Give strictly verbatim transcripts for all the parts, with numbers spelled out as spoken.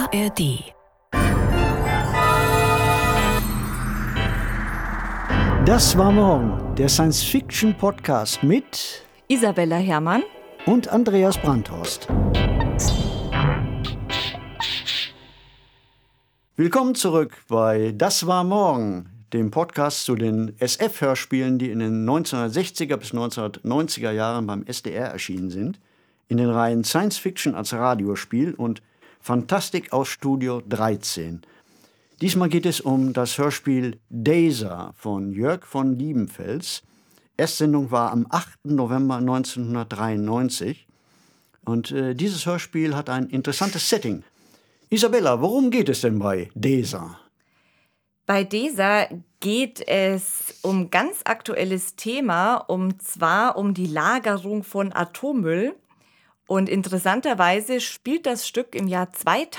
A R D. Das war morgen, der Science-Fiction-Podcast mit Isabella Herrmann und Andreas Brandhorst. Willkommen zurück bei Das war morgen, dem Podcast zu den S F-Hörspielen, die in den neunzehnhundertsechziger bis neunzehnhundertneunziger Jahren beim S D R erschienen sind, in den Reihen Science Fiction als Radiospiel und Fantastik aus Studio dreizehn. Diesmal geht es um das Hörspiel Daser von Jörg von Liebenfels. Erstsendung war am achten November neunzehnhundertdreiundneunzig. Und äh, dieses Hörspiel hat ein interessantes Setting. Isabella, worum geht es denn bei Daser? Bei Daser geht es um ganz aktuelles Thema, und zwar um die Lagerung von Atommüll. Und interessanterweise spielt das Stück im Jahr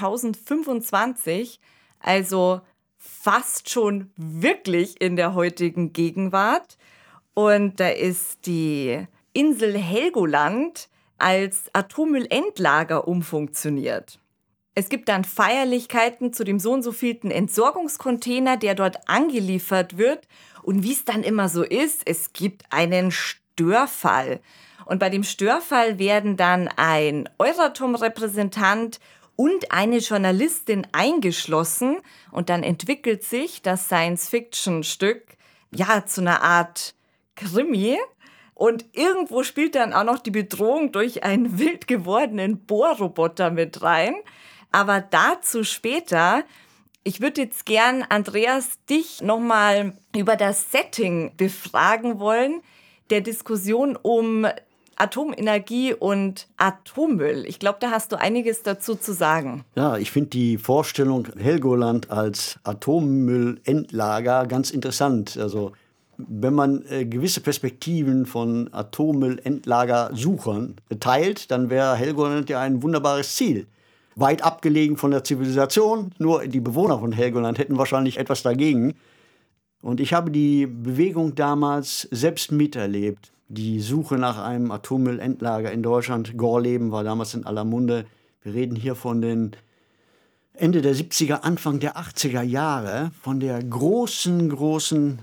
zweitausendfünfundzwanzig, also fast schon wirklich in der heutigen Gegenwart. Und da ist die Insel Helgoland als Atommüllendlager umfunktioniert. Es gibt dann Feierlichkeiten zu dem so und so vielten Entsorgungscontainer, der dort angeliefert wird. Und wie es dann immer so ist, es gibt einen Störfall. Und bei dem Störfall werden dann ein Euratom-Repräsentant und eine Journalistin eingeschlossen. Und dann entwickelt sich das Science-Fiction-Stück ja zu einer Art Krimi. Und irgendwo spielt dann auch noch die Bedrohung durch einen wild gewordenen Bohrroboter mit rein. Aber dazu später. Ich würde jetzt gern, Andreas, dich nochmal über das Setting befragen wollen, der Diskussion um Atomenergie und Atommüll. Ich glaube, da hast du einiges dazu zu sagen. Ja, ich finde die Vorstellung Helgoland als Atommüllendlager ganz interessant. Also wenn man äh, gewisse Perspektiven von Atommüllendlagersuchern teilt, dann wäre Helgoland ja ein wunderbares Ziel. Weit abgelegen von der Zivilisation, nur die Bewohner von Helgoland hätten wahrscheinlich etwas dagegen. Und ich habe die Bewegung damals selbst miterlebt. Die Suche nach einem Atommüllendlager in Deutschland. Gorleben war damals in aller Munde. Wir reden hier von den Ende der siebziger, Anfang der achtziger Jahre, von der großen, großen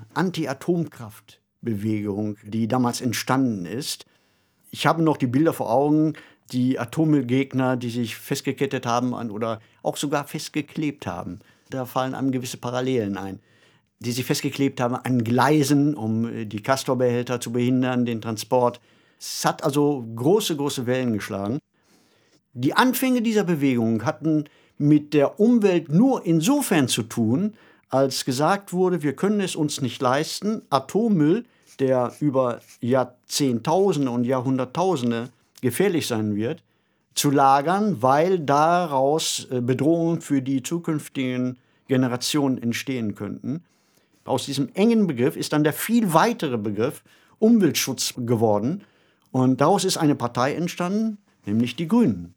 Anti-Atomkraftbewegung, die damals entstanden ist. Ich habe noch die Bilder vor Augen, die Atommüllgegner, die sich festgekettet haben an, oder auch sogar festgeklebt haben. Da fallen einem gewisse Parallelen ein. Die sich festgeklebt haben an Gleisen, um die Castor-Behälter zu behindern, den Transport. Es hat also große, große Wellen geschlagen. Die Anfänge dieser Bewegung hatten mit der Umwelt nur insofern zu tun, als gesagt wurde, wir können es uns nicht leisten, Atommüll, der über Jahrzehntausende und Jahrhunderttausende gefährlich sein wird, zu lagern, weil daraus Bedrohungen für die zukünftigen Generationen entstehen könnten. Aus diesem engen Begriff ist dann der viel weitere Begriff Umweltschutz geworden. Und daraus ist eine Partei entstanden, nämlich die Grünen.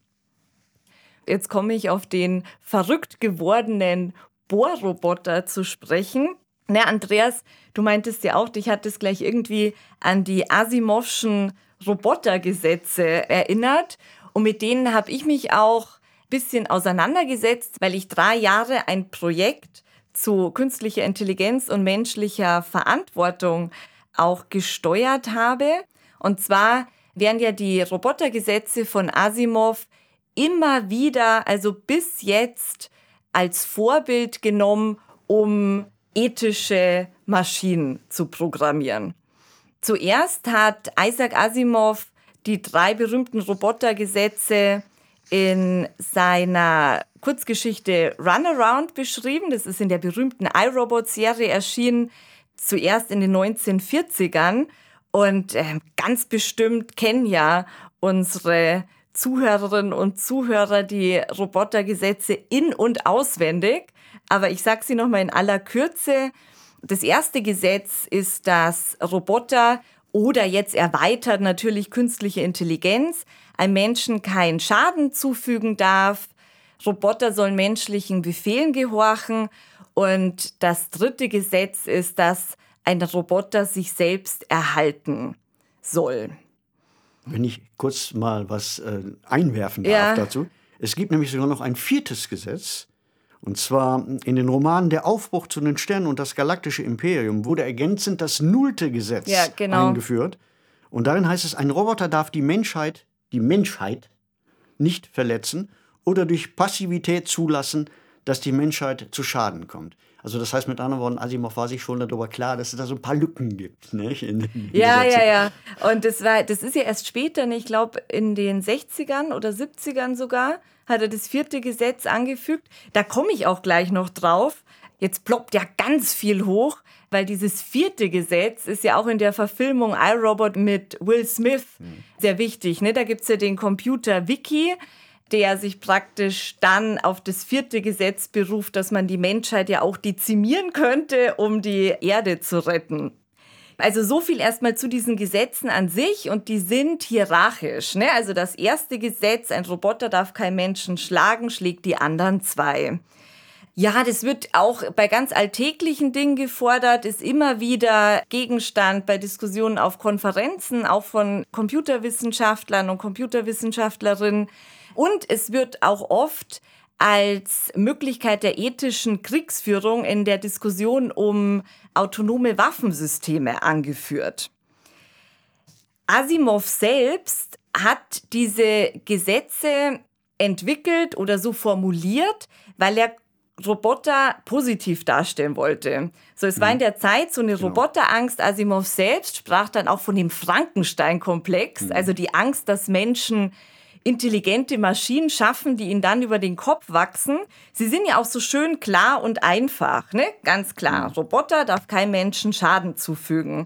Jetzt komme ich auf den verrückt gewordenen Bohrroboter zu sprechen. Na, Andreas, du meintest ja auch, dich hat es gleich irgendwie an die Asimovschen Robotergesetze erinnert. Und mit denen habe ich mich auch ein bisschen auseinandergesetzt, weil ich drei Jahre ein Projekt zu künstlicher Intelligenz und menschlicher Verantwortung auch gesteuert habe. Und zwar werden ja die Robotergesetze von Asimov immer wieder, also bis jetzt, als Vorbild genommen, um ethische Maschinen zu programmieren. Zuerst hat Isaac Asimov die drei berühmten Robotergesetze in seiner Kurzgeschichte Runaround beschrieben. Das ist in der berühmten iRobot-Serie erschienen, zuerst in den neunzehnhundertvierzigern. Und äh, ganz bestimmt kennen ja unsere Zuhörerinnen und Zuhörer die Robotergesetze in- und auswendig. Aber ich sage sie nochmal in aller Kürze. Das erste Gesetz ist, dass Roboter oder jetzt erweitert natürlich künstliche Intelligenz einem Menschen keinen Schaden zufügen darf. Roboter sollen menschlichen Befehlen gehorchen. Und das dritte Gesetz ist, dass ein Roboter sich selbst erhalten soll. Wenn ich kurz mal was äh, einwerfen darf ja. dazu. Es gibt nämlich sogar noch ein viertes Gesetz. Und zwar in den Romanen Der Aufbruch zu den Sternen und das galaktische Imperium wurde ergänzend das nullte Gesetz ja, genau. eingeführt. Und darin heißt es, ein Roboter darf die Menschheit, die Menschheit nicht verletzen oder durch Passivität zulassen, dass die Menschheit zu Schaden kommt. Also das heißt mit anderen Worten, Asimov war sich schon darüber klar, dass es da so ein paar Lücken gibt. Nicht? In den ja, Gesetzen. ja, ja. Und das, war, das ist ja erst später, ich glaube in den sechzigern oder siebzigern sogar, hat er das vierte Gesetz angefügt. Da komme ich auch gleich noch drauf. Jetzt ploppt ja ganz viel hoch, weil dieses vierte Gesetz ist ja auch in der Verfilmung iRobot mit Will Smith hm. sehr wichtig. Ne? Da gibt es ja den Computer Wiki, der sich praktisch dann auf das vierte Gesetz beruft, dass man die Menschheit ja auch dezimieren könnte, um die Erde zu retten. Also so viel erstmal zu diesen Gesetzen an sich und die sind hierarchisch. Ne? Also das erste Gesetz, ein Roboter darf keinen Menschen schlagen, schlägt die anderen zwei. Ja, das wird auch bei ganz alltäglichen Dingen gefordert, ist immer wieder Gegenstand bei Diskussionen auf Konferenzen, auch von Computerwissenschaftlern und Computerwissenschaftlerinnen. Und es wird auch oft als Möglichkeit der ethischen Kriegsführung in der Diskussion um autonome Waffensysteme angeführt. Asimov selbst hat diese Gesetze entwickelt oder so formuliert, weil er Roboter positiv darstellen wollte. So, es war in der Zeit so eine genau. Roboterangst. Asimov selbst sprach dann auch von dem Frankenstein-Komplex, mhm. also die Angst, dass Menschen intelligente Maschinen schaffen, die ihnen dann über den Kopf wachsen. Sie sind ja auch so schön klar und einfach, ne? Ganz klar. Mhm. Roboter darf kein Menschen Schaden zufügen.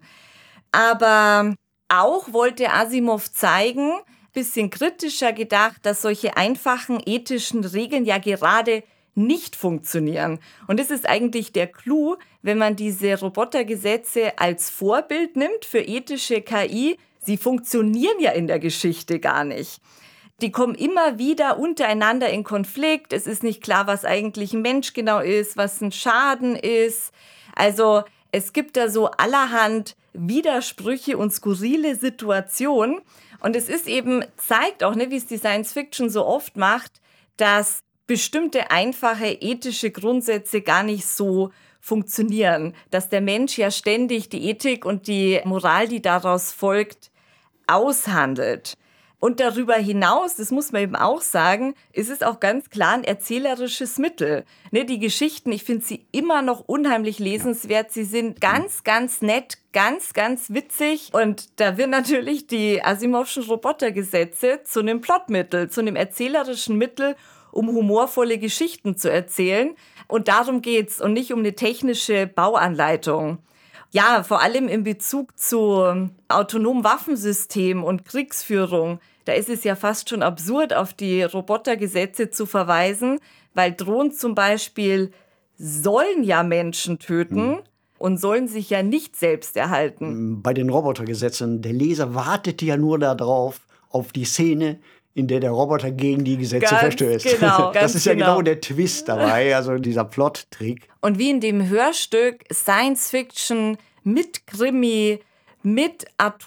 Aber auch wollte Asimov zeigen, bisschen kritischer gedacht, dass solche einfachen ethischen Regeln ja gerade nicht funktionieren. Und das ist eigentlich der Clou, wenn man diese Robotergesetze als Vorbild nimmt für ethische K I. Sie funktionieren ja in der Geschichte gar nicht. Die kommen immer wieder untereinander in Konflikt. Es ist nicht klar, was eigentlich ein Mensch genau ist, was ein Schaden ist. Also es gibt da so allerhand Widersprüche und skurrile Situationen. Und es ist eben, zeigt auch, ne, wie es die Science Fiction so oft macht, dass bestimmte einfache ethische Grundsätze gar nicht so funktionieren. Dass der Mensch ja ständig die Ethik und die Moral, die daraus folgt, aushandelt. Und darüber hinaus, das muss man eben auch sagen, ist es auch ganz klar ein erzählerisches Mittel. Ne, die Geschichten, ich finde sie immer noch unheimlich lesenswert. Sie sind ganz, ganz nett, ganz, ganz witzig. Und da wird natürlich die Asimovschen Robotergesetze zu einem Plotmittel, zu einem erzählerischen Mittel, um humorvolle Geschichten zu erzählen. Und darum geht's und nicht um eine technische Bauanleitung. Ja, vor allem in Bezug zu autonomen Waffensystemen und Kriegsführung. Da ist es ja fast schon absurd, auf die Robotergesetze zu verweisen, weil Drohnen zum Beispiel sollen ja Menschen töten hm. und sollen sich ja nicht selbst erhalten. Bei den Robotergesetzen, der Leser wartet ja nur darauf, auf die Szene, in der der Roboter gegen die Gesetze ganz verstößt. Genau, das ist ja genau. genau der Twist dabei, also dieser Plot-Trick. Und wie in dem Hörstück Science-Fiction mit Krimi, mit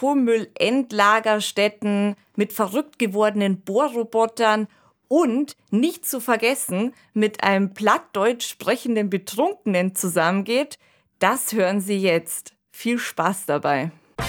Atommüllendlagerstätten, mit verrückt gewordenen Bohrrobotern und nicht zu vergessen mit einem plattdeutsch sprechenden Betrunkenen zusammengeht, das hören Sie jetzt. Viel Spaß dabei.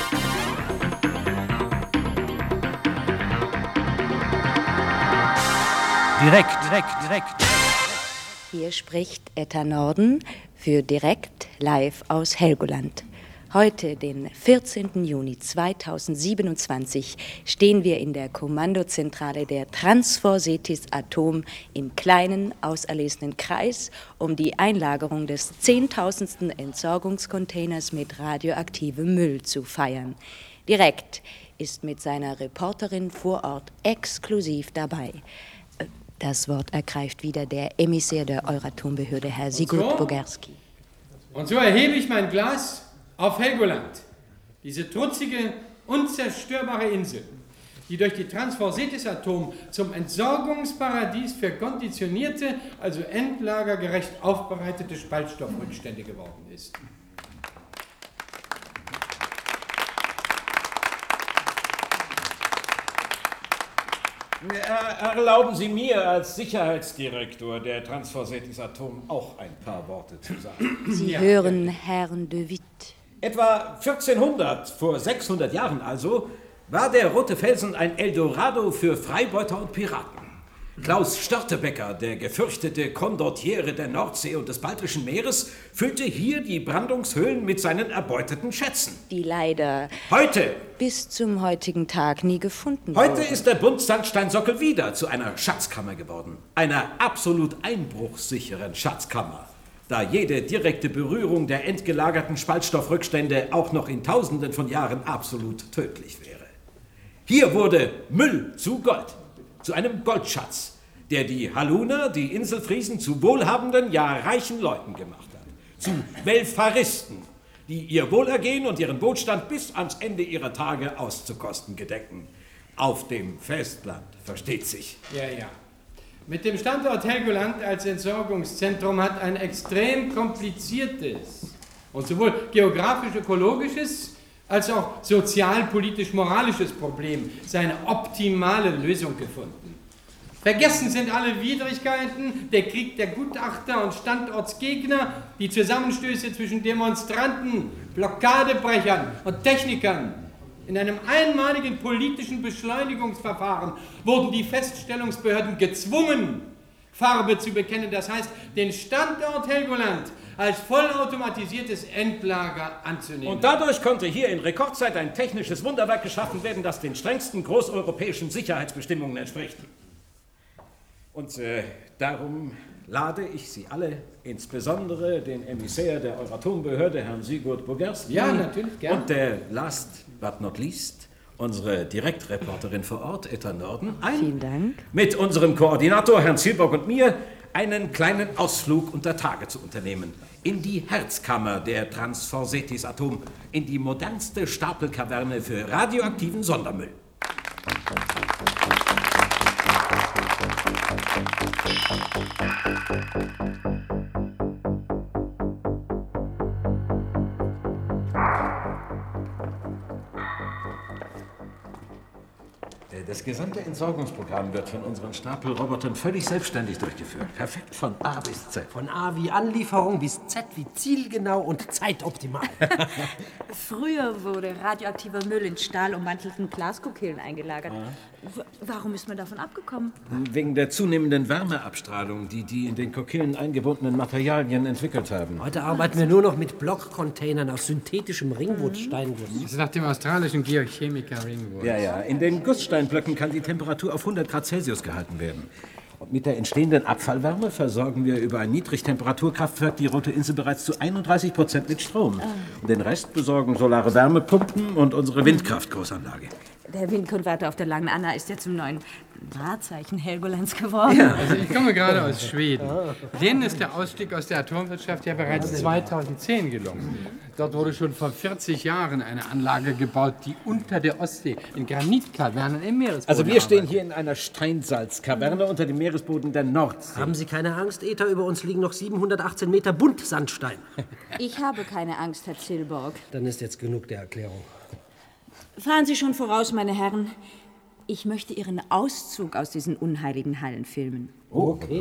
Direkt, direkt, direkt. Hier spricht Etta Norden für Direkt live aus Helgoland. Heute, den vierzehnten Juni zweitausendsiebenundzwanzig, stehen wir in der Kommandozentrale der Transforsetis Atom im kleinen, auserlesenen Kreis, um die Einlagerung des zehntausendsten Entsorgungscontainers mit radioaktivem Müll zu feiern. Direkt ist mit seiner Reporterin vor Ort exklusiv dabei. Das Wort ergreift wieder der Emissär der Euratom-Behörde, Herr Sigurd so? Bogerski. Und so erhebe ich mein Glas auf Helgoland, diese trutzige, unzerstörbare Insel, die durch die Transforsetis Atom zum Entsorgungsparadies für konditionierte, also endlagergerecht aufbereitete Spaltstoffrückstände geworden ist. Erlauben Sie mir als Sicherheitsdirektor der Transforsetis Atom auch ein paar Worte zu sagen. Sie ja. hören Herrn de Witt. Etwa vierzehnhundert, vor sechshundert Jahren also, war der Rote Felsen ein Eldorado für Freibeuter und Piraten. Klaus Störtebeker, der gefürchtete Condottiere der Nordsee und des Baltischen Meeres, füllte hier die Brandungshöhlen mit seinen erbeuteten Schätzen. Die leider heute bis zum heutigen Tag nie gefunden Heute wurden. ist der Buntsandsteinsockel wieder zu einer Schatzkammer geworden. Einer absolut einbruchssicheren Schatzkammer. Da jede direkte Berührung der entgelagerten Spaltstoffrückstände auch noch in Tausenden von Jahren absolut tödlich wäre. Hier wurde Müll zu Gold. Zu einem Goldschatz, der die Halluner, die Inselfriesen, zu wohlhabenden, ja reichen Leuten gemacht hat. Zu Welfaristen, die ihr Wohlergehen und ihren Wohlstand bis ans Ende ihrer Tage auszukosten gedenken. Auf dem Festland, versteht sich. Ja, ja. Mit dem Standort Helgoland als Entsorgungszentrum hat ein extrem kompliziertes und sowohl geografisch-ökologisches als auch sozialpolitisch-moralisches Problem seine optimale Lösung gefunden. Vergessen sind alle Widrigkeiten, der Krieg der Gutachter und Standortsgegner, die Zusammenstöße zwischen Demonstranten, Blockadebrechern und Technikern. In einem einmaligen politischen Beschleunigungsverfahren wurden die Feststellungsbehörden gezwungen, Farbe zu bekennen, das heißt, den Standort Helgoland als vollautomatisiertes Endlager anzunehmen. Und dadurch konnte hier in Rekordzeit ein technisches Wunderwerk geschaffen werden, das den strengsten großeuropäischen Sicherheitsbestimmungen entspricht. Und äh, darum lade ich Sie alle, insbesondere den Emissär der Euratombehörde, Herrn Sigurd Bogerski, ja, natürlich, gern. und der last but not least, unsere Direktreporterin vor Ort, Etta Norden, ein. Vielen Dank. Mit unserem Koordinator, Herrn Zielbock und mir, einen kleinen Ausflug unter Tage zu unternehmen. In die Herzkammer der Transforsetis Atom, in die modernste Stapelkaverne für radioaktiven Sondermüll. Das gesamte Entsorgungsprogramm wird von unseren Stapelrobotern völlig selbstständig durchgeführt. Perfekt von A bis Z. Von A wie Anlieferung bis Z wie zielgenau und zeitoptimal. Früher wurde radioaktiver Müll in stahlummantelten Glaskokillen eingelagert. W- Warum ist man davon abgekommen? Wegen der zunehmenden Wärmeabstrahlung, die die in den Kokillen eingebundenen Materialien entwickelt haben. Heute arbeiten wir nur noch mit Blockcontainern aus synthetischem Ringwurzsteinguss. Das ist nach dem australischen Geochemiker Ringwood. Ja, ja. In den Gusssteinblöcken kann die Temperatur auf hundert Grad Celsius gehalten werden. Und mit der entstehenden Abfallwärme versorgen wir über ein Niedrigtemperaturkraftwerk die Rote Insel bereits zu einunddreißig Prozent mit Strom. Und den Rest besorgen solare Wärmepumpen und unsere Windkraftgroßanlage. Der Windkonverter auf der Langen Anna ist ja zum neuen Wahrzeichen Helgolands geworden. Ja, also ich komme gerade aus Schweden. Denen ist der Ausstieg aus der Atomwirtschaft ja bereits zweitausendzehn gelungen. Dort wurde schon vor vierzig Jahren eine Anlage gebaut, die unter der Ostsee in Granitkavernen im Meeresboden Also wir stehen arbeitet. hier in einer Steinsalzkaverne unter dem Meeresboden der Nordsee. Haben Sie keine Angst, Eta? Über uns liegen noch siebenhundertachtzehn Meter Buntsandstein. Ich habe keine Angst, Herr Zillborg. Dann ist jetzt genug der Erklärung. Fahren Sie schon voraus, meine Herren. Ich möchte Ihren Auszug aus diesen unheiligen Hallen filmen. Okay.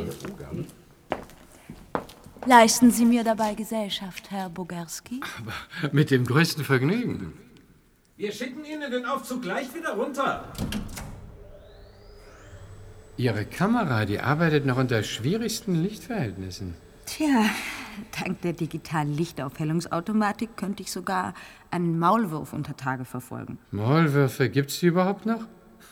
Leisten Sie mir dabei Gesellschaft, Herr Bogerski? Mit dem größten Vergnügen. Wir schicken Ihnen den Aufzug gleich wieder runter. Ihre Kamera, die arbeitet noch unter schwierigsten Lichtverhältnissen. Tja, dank der digitalen Lichtaufhellungsautomatik könnte ich sogar einen Maulwurf unter Tage verfolgen. Maulwürfe, gibt's die überhaupt noch?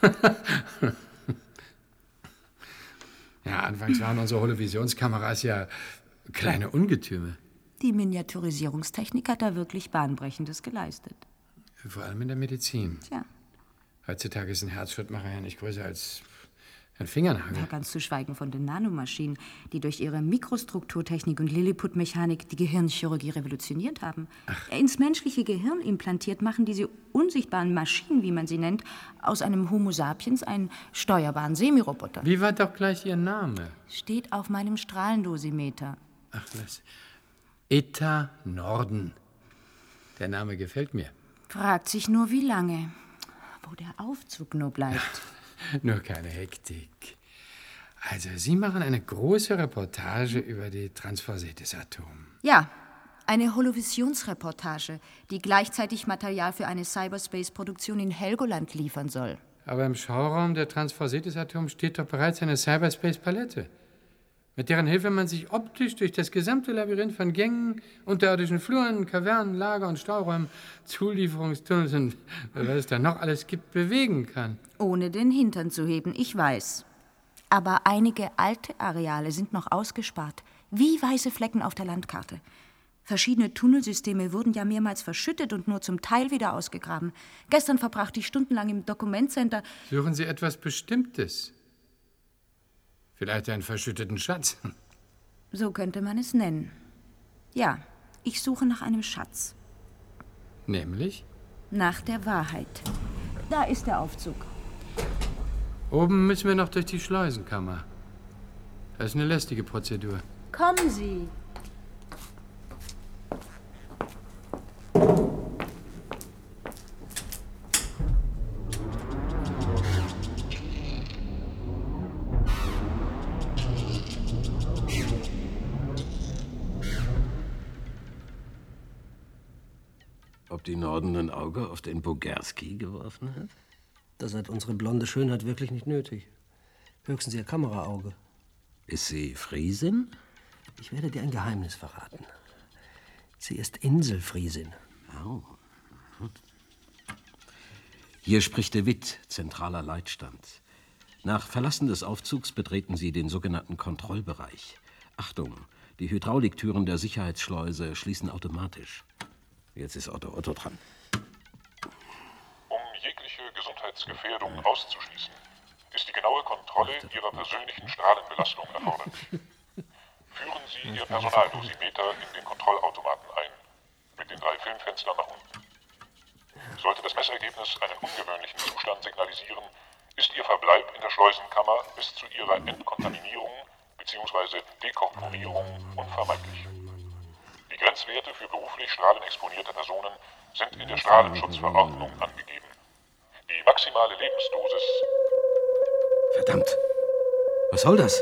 Ja, anfangs waren unsere Holovisionskameras ja kleine Ungetüme. Die Miniaturisierungstechnik hat da wirklich Bahnbrechendes geleistet. Vor allem in der Medizin. Tja, Heutzutage ist ein Herzschrittmacher ja nicht größer als ein Fingernagel. ja, ganz zu schweigen von den Nanomaschinen, die durch ihre Mikrostrukturtechnik und Lilliput-Mechanik die Gehirnchirurgie revolutioniert haben. Ins menschliche Gehirn implantiert machen diese unsichtbaren Maschinen, wie man sie nennt, aus einem Homo sapiens einen steuerbaren Semiroboter. Wie war doch gleich Ihr Name? Steht auf meinem Strahlendosimeter. Ach, was? Etta Norden. Der Name gefällt mir. Fragt sich nur, wie lange. Wo der Aufzug nur bleibt. Nur keine Hektik. Also, Sie machen eine große Reportage über die Transforcee des Atoms. Ja, eine Holovisionsreportage, die gleichzeitig Material für eine Cyberspace-Produktion in Helgoland liefern soll. Aber im Schauraum der Transforcee des Atoms steht doch bereits eine Cyberspace-Palette, mit deren Hilfe man sich optisch durch das gesamte Labyrinth von Gängen, unterirdischen Fluren, Kavernen, Lager- und Stauräumen, Zulieferungstunnels und was es da noch alles gibt, bewegen kann. Ohne den Hintern zu heben, ich weiß. Aber einige alte Areale sind noch ausgespart, wie weiße Flecken auf der Landkarte. Verschiedene Tunnelsysteme wurden ja mehrmals verschüttet und nur zum Teil wieder ausgegraben. Gestern verbrachte ich stundenlang im Dokumentcenter. Suchen Sie etwas Bestimmtes? Vielleicht einen verschütteten Schatz? So könnte man es nennen. Ja, ich suche nach einem Schatz. Nämlich? Nach der Wahrheit. Da ist der Aufzug. Oben müssen wir noch durch die Schleusenkammer. Das ist eine lästige Prozedur. Kommen Sie. Ob die Norden ein Auge auf den Bogerski geworfen hat? Das hat unsere blonde Schönheit wirklich nicht nötig. Höchstens ihr Kameraauge. Ist sie Friesin? Ich werde dir ein Geheimnis verraten. Sie ist Inselfriesin. Oh. Hier spricht de Witt, zentraler Leitstand. Nach Verlassen des Aufzugs betreten Sie den sogenannten Kontrollbereich. Achtung, die Hydrauliktüren der Sicherheitsschleuse schließen automatisch. Jetzt ist Otto Otto dran. Um jegliche Gesundheitsgefährdung auszuschließen, ist die genaue Kontrolle Ihrer persönlichen Strahlenbelastung erforderlich. Führen Sie Ihr Personaldosimeter in den Kontrollautomaten ein, mit den drei Filmfenstern nach unten. Sollte das Messergebnis einen ungewöhnlichen Zustand signalisieren, ist Ihr Verbleib in der Schleusenkammer bis zu Ihrer Entkontaminierung bzw. Dekomponierung unvermeidlich. Die Grenzwerte für beruflich strahlenexponierte Personen sind in der Strahlenschutzverordnung angegeben. Die maximale Lebensdosis... Verdammt! Was soll das?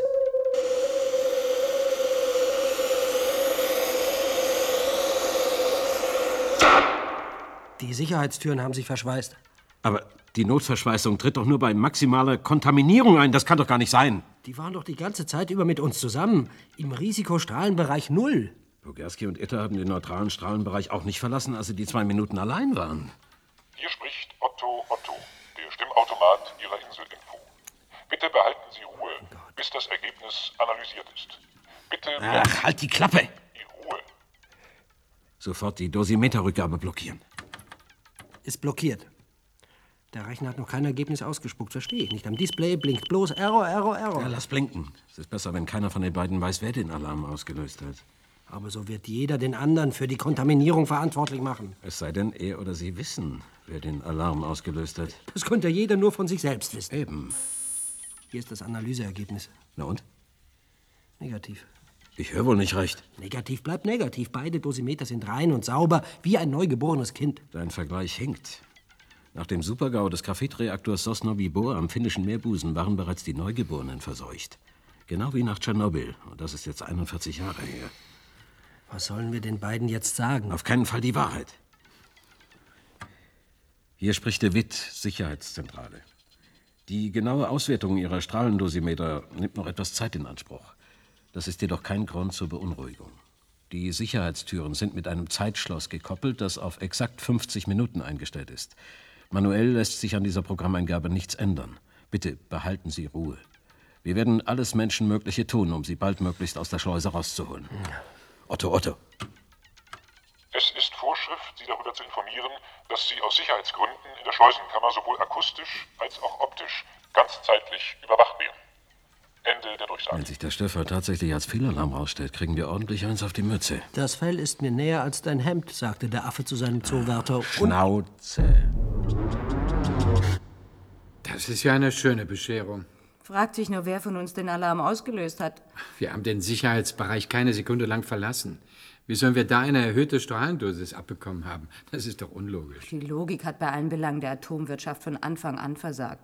Die Sicherheitstüren haben sich verschweißt. Aber die Notverschweißung tritt doch nur bei maximaler Kontaminierung ein. Das kann doch gar nicht sein. Die waren doch die ganze Zeit über mit uns zusammen. Im Risikostrahlenbereich null. Bogerski und Itter haben den neutralen Strahlenbereich auch nicht verlassen, als sie die zwei Minuten allein waren. Hier spricht Otto Otto, der Stimmautomat Ihrer Inselinfo. Bitte behalten Sie Ruhe, bis das Ergebnis analysiert ist. Bitte... Ach, halt die Klappe! Die Ruhe. Sofort die Dosimeterrückgabe blockieren. Ist blockiert. Der Rechner hat noch kein Ergebnis ausgespuckt, verstehe ich nicht. Am Display blinkt bloß Error, Error, Error. Ja, lass blinken. Es ist besser, wenn keiner von den beiden weiß, wer den Alarm ausgelöst hat. Aber so wird jeder den anderen für die Kontaminierung verantwortlich machen. Es sei denn, er oder sie wissen, wer den Alarm ausgelöst hat. Das könnte jeder nur von sich selbst wissen. Eben. Hier ist das Analyseergebnis. Na und? Negativ. Ich höre wohl nicht recht. Negativ bleibt negativ. Beide Dosimeter sind rein und sauber, wie ein neugeborenes Kind. Dein Vergleich hinkt. Nach dem Supergau des Graphitreaktors Sosnovyj Bor am finnischen Meerbusen waren bereits die Neugeborenen verseucht. Genau wie nach Tschernobyl. Und das ist jetzt einundvierzig Jahre her. Was sollen wir den beiden jetzt sagen? Auf keinen Fall die Wahrheit. Hier spricht de Witt, Sicherheitszentrale. Die genaue Auswertung Ihrer Strahlendosimeter nimmt noch etwas Zeit in Anspruch. Das ist jedoch kein Grund zur Beunruhigung. Die Sicherheitstüren sind mit einem Zeitschloss gekoppelt, das auf exakt fünfzig Minuten eingestellt ist. Manuell lässt sich an dieser Programmeingabe nichts ändern. Bitte behalten Sie Ruhe. Wir werden alles Menschenmögliche tun, um Sie baldmöglichst aus der Schleuse rauszuholen. Otto, Otto. Es ist Vorschrift, Sie darüber zu informieren, dass Sie aus Sicherheitsgründen in der Schleusenkammer sowohl akustisch als auch optisch ganzzeitlich überwacht werden. Ende der Durchsage. Wenn sich der Stefan tatsächlich als Fehlalarm rausstellt, kriegen wir ordentlich eins auf die Mütze. Das Fell ist mir näher als dein Hemd, sagte der Affe zu seinem Zoowärter. Schnauze. Das ist ja eine schöne Bescherung. Fragt sich nur, wer von uns den Alarm ausgelöst hat. Wir haben den Sicherheitsbereich keine Sekunde lang verlassen. Wie sollen wir da eine erhöhte Strahlendosis abbekommen haben? Das ist doch unlogisch. Die Logik hat bei allen Belangen der Atomwirtschaft von Anfang an versagt.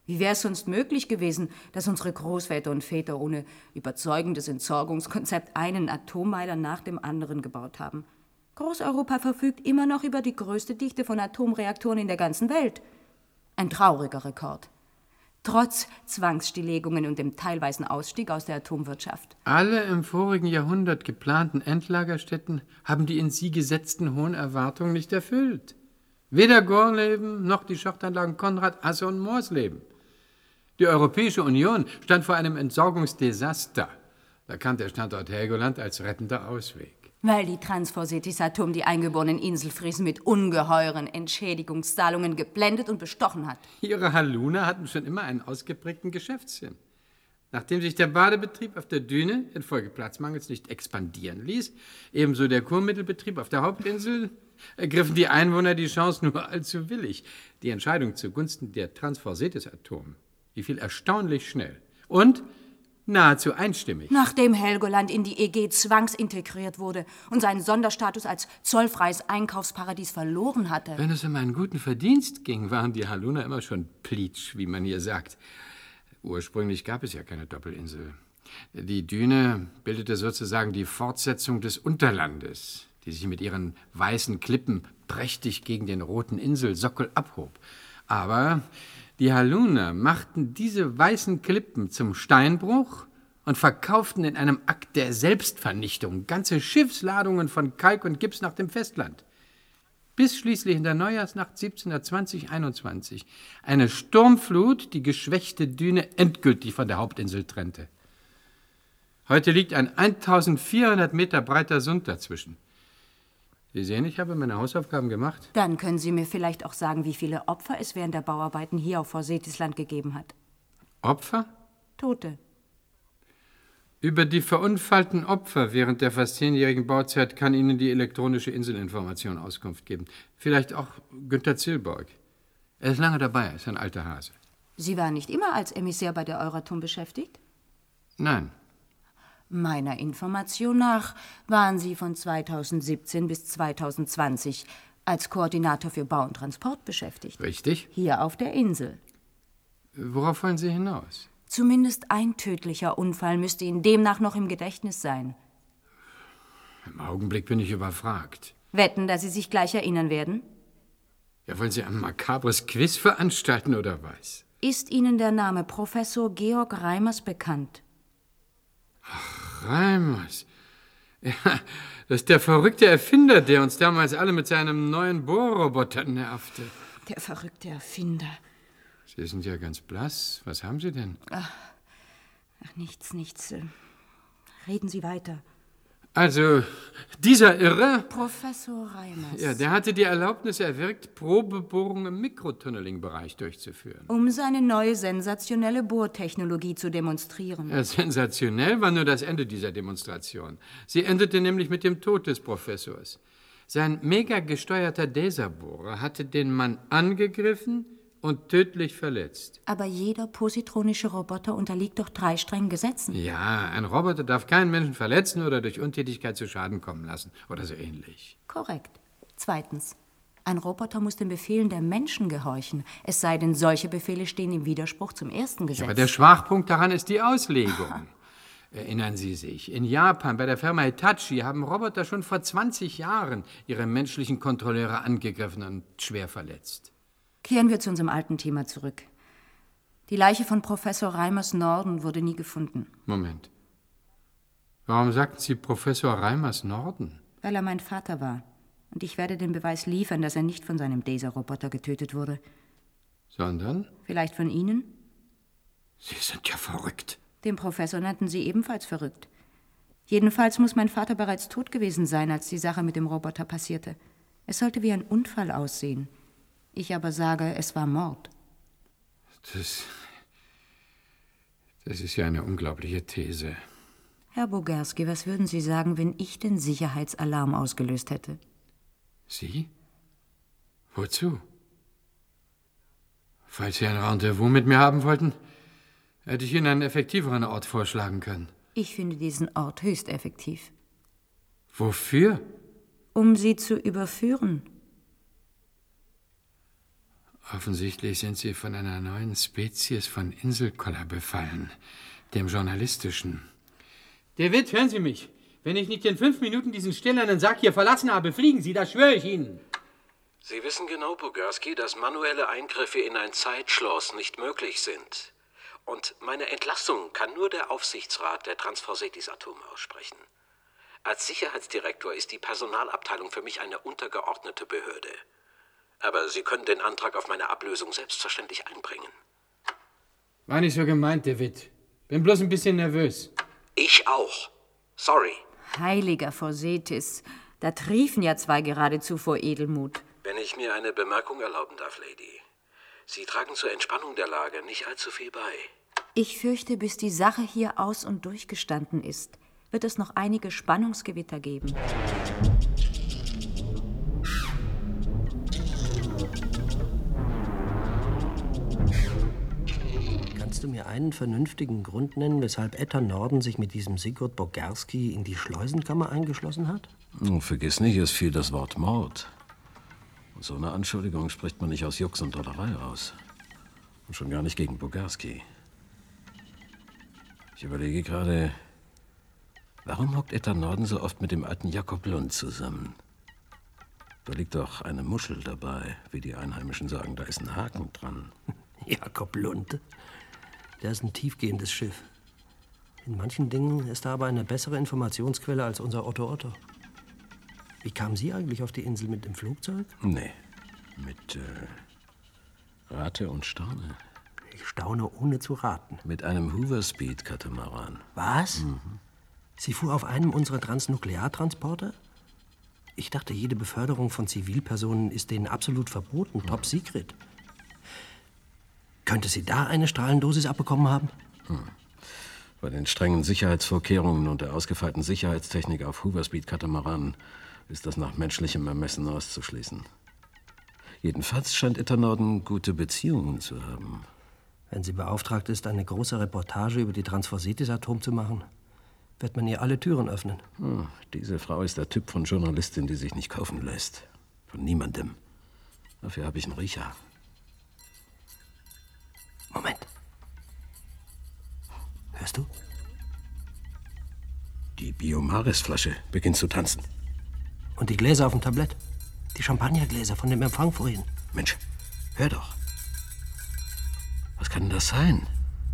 Wie wäre es sonst möglich gewesen, dass unsere Großväter und Väter ohne überzeugendes Entsorgungskonzept einen Atommeiler nach dem anderen gebaut haben? Großeuropa verfügt immer noch über die größte Dichte von Atomreaktoren in der ganzen Welt. Ein trauriger Rekord. Trotz Zwangsstilllegungen und dem teilweisen Ausstieg aus der Atomwirtschaft. Alle im vorigen Jahrhundert geplanten Endlagerstätten haben die in sie gesetzten hohen Erwartungen nicht erfüllt. Weder Gorleben noch die Schachtanlagen Konrad, Asse und Morsleben. Die Europäische Union stand vor einem Entsorgungsdesaster. Da kam der Standort Helgoland als rettender Ausweg. Weil die Transforcetis Atom die eingeborenen Inselfriesen mit ungeheuren Entschädigungszahlungen geblendet und bestochen hat. Ihre Haluna hatten schon immer einen ausgeprägten Geschäftssinn. Nachdem sich der Badebetrieb auf der Düne infolge Platzmangels nicht expandieren ließ, ebenso der Kurmittelbetrieb auf der Hauptinsel, ergriffen die Einwohner die Chance nur allzu willig. Die Entscheidung zugunsten der Transforcetis Atom, die fiel erstaunlich schnell und nahezu einstimmig. Nachdem Helgoland in die E G zwangsintegriert wurde und seinen Sonderstatus als zollfreies Einkaufsparadies verloren hatte. Wenn es um einen guten Verdienst ging, waren die Haluna immer schon Pleatsch, wie man hier sagt. Ursprünglich gab es ja keine Doppelinsel. Die Düne bildete sozusagen die Fortsetzung des Unterlandes, die sich mit ihren weißen Klippen prächtig gegen den roten Inselsockel abhob. Aber die Haluna machten diese weißen Klippen zum Steinbruch und verkauften in einem Akt der Selbstvernichtung ganze Schiffsladungen von Kalk und Gips nach dem Festland. Bis schließlich in der Neujahrsnacht siebzehnhundertzwanzig einundzwanzig eine Sturmflut die geschwächte Düne endgültig von der Hauptinsel trennte. Heute liegt ein eintausendvierhundert Meter breiter Sund dazwischen. Sie sehen, ich habe meine Hausaufgaben gemacht. Dann können Sie mir vielleicht auch sagen, wie viele Opfer es während der Bauarbeiten hier auf Forsetisland gegeben hat. Opfer? Tote. Über die verunfallten Opfer während der fast zehnjährigen Bauzeit kann Ihnen die elektronische Inselinformation Auskunft geben. Vielleicht auch Günter Zillborg. Er ist lange dabei, er ist ein alter Hase. Sie waren nicht immer als Emissär bei der Euratom beschäftigt? Nein. Meiner Information nach waren Sie von zweitausendsiebzehn bis zweitausendzwanzig als Koordinator für Bau und Transport beschäftigt. Richtig. Hier auf der Insel. Worauf wollen Sie hinaus? Zumindest ein tödlicher Unfall müsste Ihnen demnach noch im Gedächtnis sein. Im Augenblick bin ich überfragt. Wetten, dass Sie sich gleich erinnern werden? Ja, wollen Sie ein makabres Quiz veranstalten oder was? Ist Ihnen der Name Professor Georg Reimers bekannt? Ach, Reimers. Ja, das ist der verrückte Erfinder, der uns damals alle mit seinem neuen Bohrroboter nervte. Der verrückte Erfinder. Sie sind ja ganz blass. Was haben Sie denn? Ach, ach nichts, nichts. Reden Sie weiter. Also, dieser Irre... Professor Reimers. Ja, der hatte die Erlaubnis erwirkt, Probebohrungen im Mikrotunneling-Bereich durchzuführen. Um seine neue sensationelle Bohrtechnologie zu demonstrieren. Ja, sensationell war nur das Ende dieser Demonstration. Sie endete nämlich mit dem Tod des Professors. Sein megagesteuerter Laserbohrer hatte den Mann angegriffen und tödlich verletzt. Aber jeder positronische Roboter unterliegt doch drei strengen Gesetzen. Ja, ein Roboter darf keinen Menschen verletzen oder durch Untätigkeit zu Schaden kommen lassen oder so ähnlich. Korrekt. Zweitens. Ein Roboter muss den Befehlen der Menschen gehorchen, es sei denn, solche Befehle stehen im Widerspruch zum ersten Gesetz. Ja, aber der Schwachpunkt daran ist die Auslegung. Erinnern Sie sich, in Japan bei der Firma Hitachi haben Roboter schon vor zwanzig Jahren ihre menschlichen Kontrolleure angegriffen und schwer verletzt. Kehren wir zu unserem alten Thema zurück. Die Leiche von Professor Reimers Norden wurde nie gefunden. Moment. Warum sagten Sie Professor Reimers Norden? Weil er mein Vater war. Und ich werde den Beweis liefern, dass er nicht von seinem Laserroboter getötet wurde. Sondern? Vielleicht von Ihnen? Sie sind ja verrückt. Den Professor nannten Sie ebenfalls verrückt. Jedenfalls muss mein Vater bereits tot gewesen sein, als die Sache mit dem Roboter passierte. Es sollte wie ein Unfall aussehen. Ich aber sage, es war Mord. Das, das ist ja eine unglaubliche These. Herr Bogerski, was würden Sie sagen, wenn ich den Sicherheitsalarm ausgelöst hätte? Sie? Wozu? Falls Sie ein Rendezvous mit mir haben wollten, hätte ich Ihnen einen effektiveren Ort vorschlagen können. Ich finde diesen Ort höchst effektiv. Wofür? Um Sie zu überführen. Offensichtlich sind Sie von einer neuen Spezies von Inselkoller befallen, dem journalistischen. David, hören Sie mich. Wenn ich nicht in fünf Minuten diesen stählernen Sack hier verlassen habe, fliegen Sie, das schwöre ich Ihnen. Sie wissen genau, Bogarski, dass manuelle Eingriffe in ein Zeitschloss nicht möglich sind. Und meine Entlassung kann nur der Aufsichtsrat der Transforsetis Atome aussprechen. Als Sicherheitsdirektor ist die Personalabteilung für mich eine untergeordnete Behörde. Aber Sie können den Antrag auf meine Ablösung selbstverständlich einbringen. War nicht so gemeint, David. Bin bloß ein bisschen nervös. Ich auch. Sorry. Heiliger Forsetis, da triefen ja zwei geradezu vor Edelmut. Wenn ich mir eine Bemerkung erlauben darf, Lady. Sie tragen zur Entspannung der Lage nicht allzu viel bei. Ich fürchte, bis die Sache hier aus- und durchgestanden ist, wird es noch einige Spannungsgewitter geben. Kannst du mir einen vernünftigen Grund nennen, weshalb Etta Norden sich mit diesem Sigurd Bogarski in die Schleusenkammer eingeschlossen hat? Oh, vergiss nicht, es fiel das Wort Mord. Und so eine Anschuldigung spricht man nicht aus Jux und Dollerei aus. Und schon gar nicht gegen Bogarski. Ich überlege gerade, warum hockt Etta Norden so oft mit dem alten Jakob Lund zusammen? Da liegt doch eine Muschel dabei, wie die Einheimischen sagen, da ist ein Haken dran. Jakob Lund? Der ist ein tiefgehendes Schiff. In manchen Dingen ist er aber eine bessere Informationsquelle als unser Otto Otto. Wie kamen Sie eigentlich auf die Insel, mit dem Flugzeug? Nee, mit äh, Rate und Staune. Ich staune, ohne zu raten. Mit einem Hoover-Speed-Katamaran. Was? Mhm. Sie fuhr auf einem unserer Transnukleartransporter? Ich dachte, jede Beförderung von Zivilpersonen ist denen absolut verboten, mhm. top secret. Könnte sie da eine Strahlendosis abbekommen haben? Hm. Bei den strengen Sicherheitsvorkehrungen und der ausgefeilten Sicherheitstechnik auf Hoover-Speed-Katamaranen ist das nach menschlichem Ermessen auszuschließen. Jedenfalls scheint Etta Norden gute Beziehungen zu haben. Wenn sie beauftragt ist, eine große Reportage über die Transforsetis-Atom zu machen, wird man ihr alle Türen öffnen. Hm. Diese Frau ist der Typ von Journalistin, die sich nicht kaufen lässt. Von niemandem. Dafür habe ich einen Riecher. Moment. Hörst du? Die Biomaris-Flasche beginnt zu tanzen. Und die Gläser auf dem Tablett? Die Champagnergläser von dem Empfang vorhin. Mensch, hör doch. Was kann denn das sein?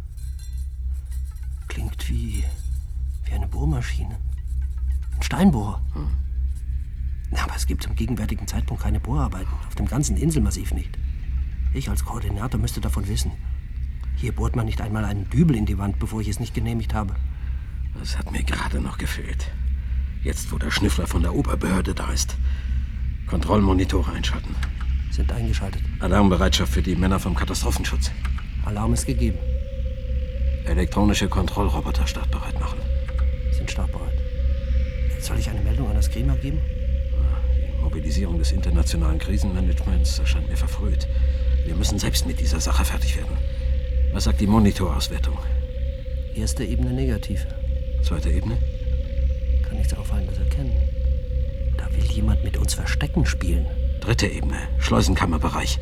Klingt wie, wie eine Bohrmaschine. Ein Steinbohrer. Hm. Aber es gibt zum gegenwärtigen Zeitpunkt keine Bohrarbeiten. Auf dem ganzen Inselmassiv nicht. Ich als Koordinator müsste davon wissen. Hier bohrt man nicht einmal einen Dübel in die Wand, bevor ich es nicht genehmigt habe. Das hat mir gerade noch gefehlt. Jetzt, wo der Schnüffler von der Oberbehörde da ist. Kontrollmonitore einschalten. Sind eingeschaltet. Alarmbereitschaft für die Männer vom Katastrophenschutz. Alarm ist gegeben. Elektronische Kontrollroboter startbereit machen. Sind startbereit. Soll ich eine Meldung an das Klima geben? Die Mobilisierung des internationalen Krisenmanagements erscheint mir verfrüht. Wir müssen selbst mit dieser Sache fertig werden. Was sagt die Monitorauswertung? Erste Ebene negativ. Zweite Ebene? Kann nichts Auffallendes erkennen. Da will jemand mit uns Verstecken spielen. Dritte Ebene, Schleusenkammerbereich.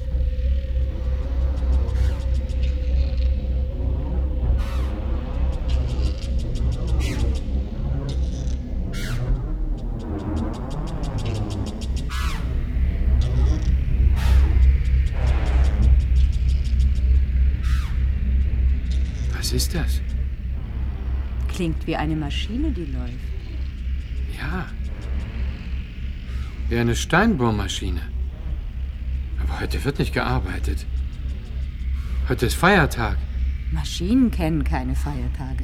Was ist das? Klingt wie eine Maschine, die läuft. Ja. Wie eine Steinbohrmaschine. Aber heute wird nicht gearbeitet. Heute ist Feiertag. Maschinen kennen keine Feiertage.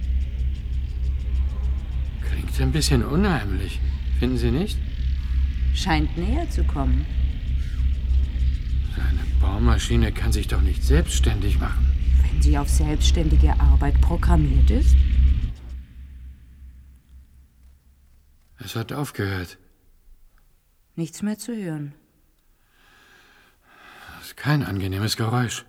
Klingt ein bisschen unheimlich. Finden Sie nicht? Scheint näher zu kommen. So eine Bohrmaschine kann sich doch nicht selbstständig machen. Wenn sie auf selbstständige Arbeit programmiert ist? Es hat aufgehört. Nichts mehr zu hören. Das ist kein angenehmes Geräusch.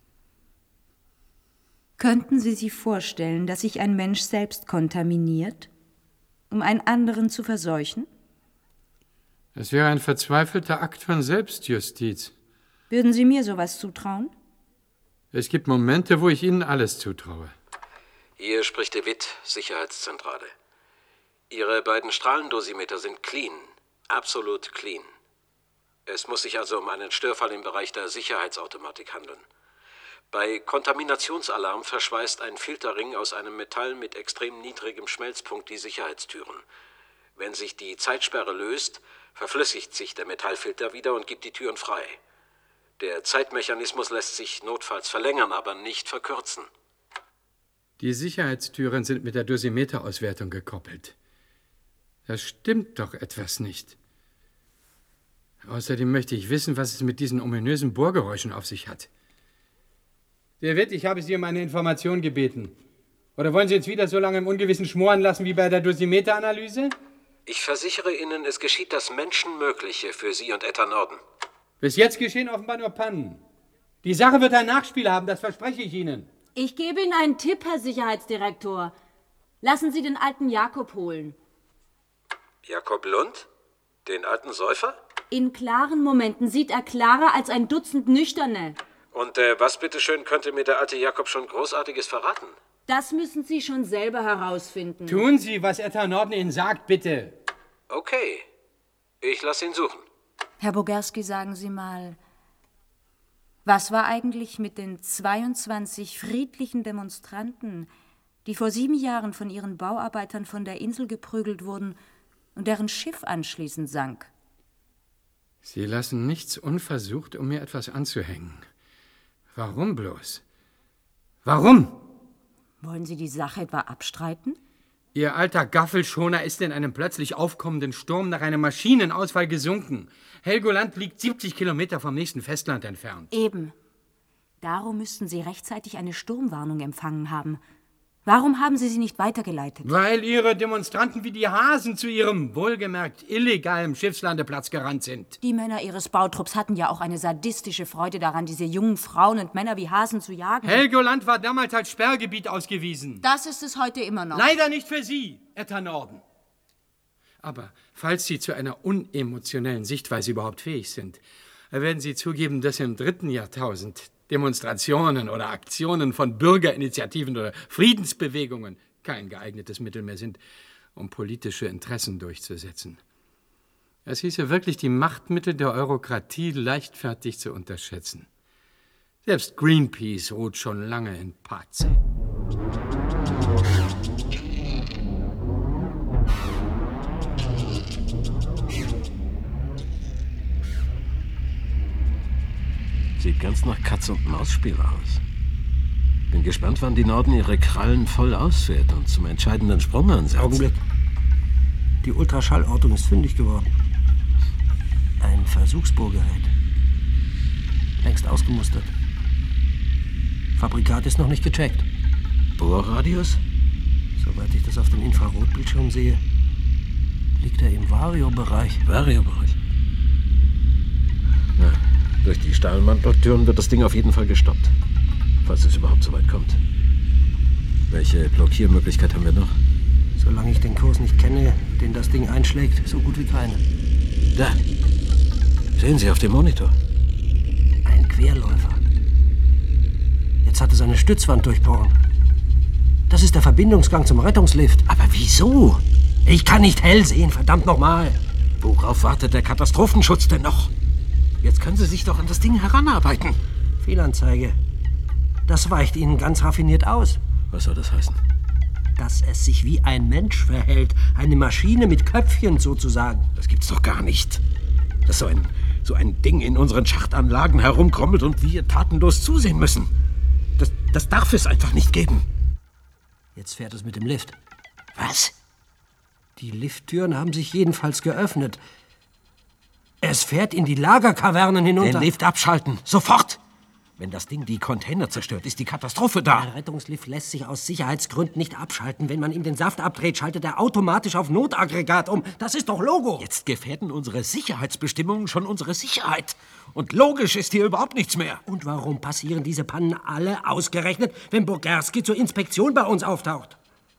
Könnten Sie sich vorstellen, dass sich ein Mensch selbst kontaminiert, um einen anderen zu verseuchen? Es wäre ein verzweifelter Akt von Selbstjustiz. Würden Sie mir sowas zutrauen? Es gibt Momente, wo ich Ihnen alles zutraue. Hier spricht de Witt, Sicherheitszentrale. Ihre beiden Strahlendosimeter sind clean, absolut clean. Es muss sich also um einen Störfall im Bereich der Sicherheitsautomatik handeln. Bei Kontaminationsalarm verschweißt ein Filterring aus einem Metall mit extrem niedrigem Schmelzpunkt die Sicherheitstüren. Wenn sich die Zeitsperre löst, verflüssigt sich der Metallfilter wieder und gibt die Türen frei. Der Zeitmechanismus lässt sich notfalls verlängern, aber nicht verkürzen. Die Sicherheitstüren sind mit der Dosimeterauswertung gekoppelt. Da stimmt doch etwas nicht. Außerdem möchte ich wissen, was es mit diesen ominösen Bohrgeräuschen auf sich hat. Der Witt, ich habe Sie um eine Information gebeten. Oder wollen Sie uns wieder so lange im Ungewissen schmoren lassen wie bei der Dosimeteranalyse? Ich versichere Ihnen, es geschieht das Menschenmögliche für Sie und Etta Norden. Bis jetzt geschehen offenbar nur Pannen. Die Sache wird ein Nachspiel haben, das verspreche ich Ihnen. Ich gebe Ihnen einen Tipp, Herr Sicherheitsdirektor. Lassen Sie den alten Jakob holen. Jakob Lund? Den alten Säufer? In klaren Momenten sieht er klarer als ein Dutzend Nüchterne. Und äh, was bitteschön könnte mir der alte Jakob schon Großartiges verraten? Das müssen Sie schon selber herausfinden. Tun Sie, was Etta Norden Ihnen sagt, bitte. Okay, ich lasse ihn suchen. Herr Bogerski, sagen Sie mal, was war eigentlich mit den zweiundzwanzig friedlichen Demonstranten, die vor sieben Jahren von ihren Bauarbeitern von der Insel geprügelt wurden und deren Schiff anschließend sank? Sie lassen nichts unversucht, um mir etwas anzuhängen. Warum bloß? Warum? Wollen Sie die Sache etwa abstreiten? Ihr alter Gaffelschoner ist in einem plötzlich aufkommenden Sturm nach einem Maschinenausfall gesunken. Helgoland liegt siebzig Kilometer vom nächsten Festland entfernt. Eben. Darum müssten Sie rechtzeitig eine Sturmwarnung empfangen haben. Warum haben Sie sie nicht weitergeleitet? Weil Ihre Demonstranten wie die Hasen zu ihrem, wohlgemerkt illegalen Schiffslandeplatz gerannt sind. Die Männer Ihres Bautrupps hatten ja auch eine sadistische Freude daran, diese jungen Frauen und Männer wie Hasen zu jagen. Helgoland war damals als Sperrgebiet ausgewiesen. Das ist es heute immer noch. Leider nicht für Sie, Etta Norden. Aber falls Sie zu einer unemotionellen Sichtweise überhaupt fähig sind, werden Sie zugeben, dass im dritten Jahrtausend Demonstrationen oder Aktionen von Bürgerinitiativen oder Friedensbewegungen kein geeignetes Mittel mehr sind, um politische Interessen durchzusetzen. Es hieße wirklich, die Machtmittel der Eurokratie leichtfertig zu unterschätzen. Selbst Greenpeace ruht schon lange in Pace. Sieht ganz nach Katz-und-Maus-Spiel aus. Bin gespannt, wann die Norden ihre Krallen voll ausfährt und zum entscheidenden Sprung ansetzt. Augenblick. Die Ultraschallortung ist fündig geworden. Ein Versuchsbohrgerät. Längst ausgemustert. Fabrikat ist noch nicht gecheckt. Bohrradius? Soweit ich das auf dem Infrarotbildschirm sehe, liegt er im Vario-Bereich. Vario-Bereich? Na, durch die Stahlmanteltüren wird das Ding auf jeden Fall gestoppt. Falls es überhaupt so weit kommt. Welche Blockiermöglichkeit haben wir noch? Solange ich den Kurs nicht kenne, den das Ding einschlägt, so gut wie keine. Da. Sehen Sie auf dem Monitor. Ein Querläufer. Jetzt hat es eine Stützwand durchbrochen. Das ist der Verbindungsgang zum Rettungslift. Aber wieso? Ich kann nicht hell sehen, verdammt nochmal. Worauf wartet der Katastrophenschutz denn noch? Jetzt können Sie sich doch an das Ding heranarbeiten. Fehlanzeige. Das weicht Ihnen ganz raffiniert aus. Was soll das heißen? Dass es sich wie ein Mensch verhält. Eine Maschine mit Köpfchen sozusagen. Das gibt's doch gar nicht. Dass so ein, so ein Ding in unseren Schachtanlagen herumkrommelt und wir tatenlos zusehen müssen. Das, das darf es einfach nicht geben. Jetzt fährt es mit dem Lift. Was? Die Lifttüren haben sich jedenfalls geöffnet. Es fährt in die Lagerkavernen hinunter. Den Lift abschalten. Sofort! Wenn das Ding die Container zerstört, ist die Katastrophe da. Der Rettungslift lässt sich aus Sicherheitsgründen nicht abschalten. Wenn man ihm den Saft abdreht, schaltet er automatisch auf Notaggregat um. Das ist doch Logo. Jetzt gefährden unsere Sicherheitsbestimmungen schon unsere Sicherheit. Und logisch ist hier überhaupt nichts mehr. Und warum passieren diese Pannen alle ausgerechnet, wenn Bogerski zur Inspektion bei uns auftaucht?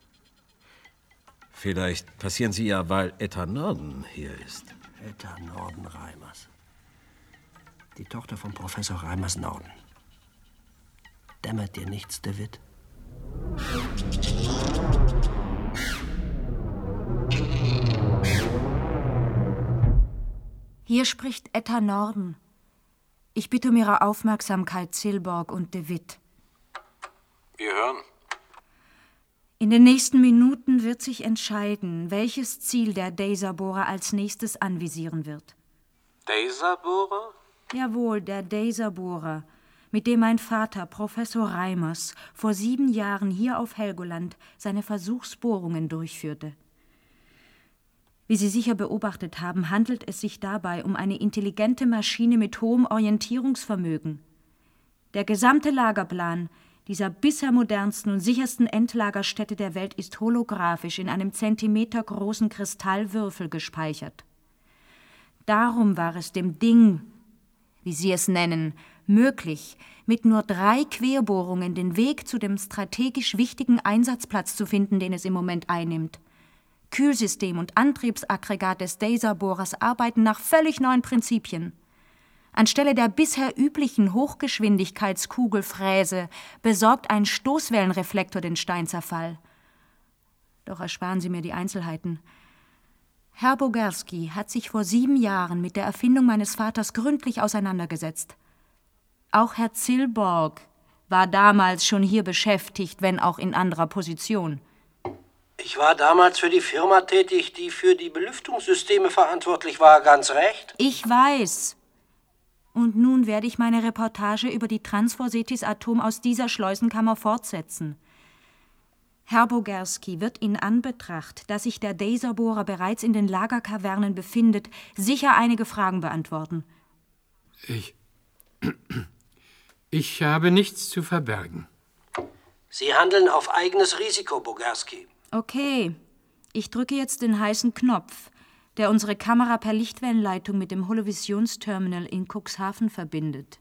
Vielleicht passieren sie ja, weil Etta Norden hier ist. Etta Norden Reimers. Die Tochter von Professor Reimers Norden. Dämmert dir nichts, David? Hier spricht Etta Norden. Ich bitte um Ihre Aufmerksamkeit, Silborg und de Witt. Wir hören. In den nächsten Minuten wird sich entscheiden, welches Ziel der Daserbohrer als nächstes anvisieren wird. Daserbohrer? Jawohl, der Daserbohrer, mit dem mein Vater, Professor Reimers, vor sieben Jahren hier auf Helgoland seine Versuchsbohrungen durchführte. Wie Sie sicher beobachtet haben, handelt es sich dabei um eine intelligente Maschine mit hohem Orientierungsvermögen. Der gesamte Lagerplan dieser bisher modernsten und sichersten Endlagerstätte der Welt ist holographisch in einem zentimetergroßen Kristallwürfel gespeichert. Darum war es dem Ding, wie Sie es nennen, möglich, mit nur drei Querbohrungen den Weg zu dem strategisch wichtigen Einsatzplatz zu finden, den es im Moment einnimmt. Kühlsystem und Antriebsaggregat des Daserbohrers arbeiten nach völlig neuen Prinzipien. Anstelle der bisher üblichen Hochgeschwindigkeitskugelfräse besorgt ein Stoßwellenreflektor den Steinzerfall. Doch ersparen Sie mir die Einzelheiten. Herr Bogerski hat sich vor sieben Jahren mit der Erfindung meines Vaters gründlich auseinandergesetzt. Auch Herr Silborg war damals schon hier beschäftigt, wenn auch in anderer Position. Ich war damals für die Firma tätig, die für die Belüftungssysteme verantwortlich war, ganz recht? Ich weiß. Und nun werde ich meine Reportage über die Transforsetis-Atom aus dieser Schleusenkammer fortsetzen. Herr Bogerski wird in Anbetracht, dass sich der Daserbohrer bereits in den Lagerkavernen befindet, sicher einige Fragen beantworten. Ich... Ich habe nichts zu verbergen. Sie handeln auf eigenes Risiko, Bogerski. Okay, ich drücke jetzt den heißen Knopf, der unsere Kamera per Lichtwellenleitung mit dem Holovisionsterminal in Cuxhaven verbindet.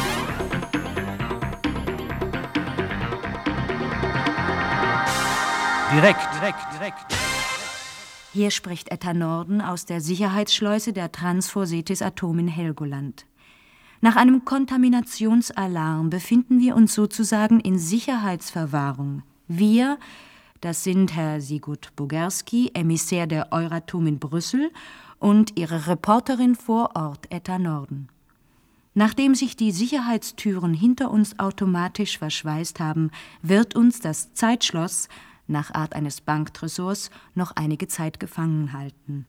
Direkt, direkt, direkt. Hier spricht Etta Norden aus der Sicherheitsschleuse der Transforsetis-Atom in Helgoland. Nach einem Kontaminationsalarm befinden wir uns sozusagen in Sicherheitsverwahrung. Wir, das sind Herr Sigurd Bogerski, Emissär der Euratom in Brüssel, und ihre Reporterin vor Ort, Etta Norden. Nachdem sich die Sicherheitstüren hinter uns automatisch verschweißt haben, wird uns das Zeitschloss nach Art eines Banktresors noch einige Zeit gefangen halten.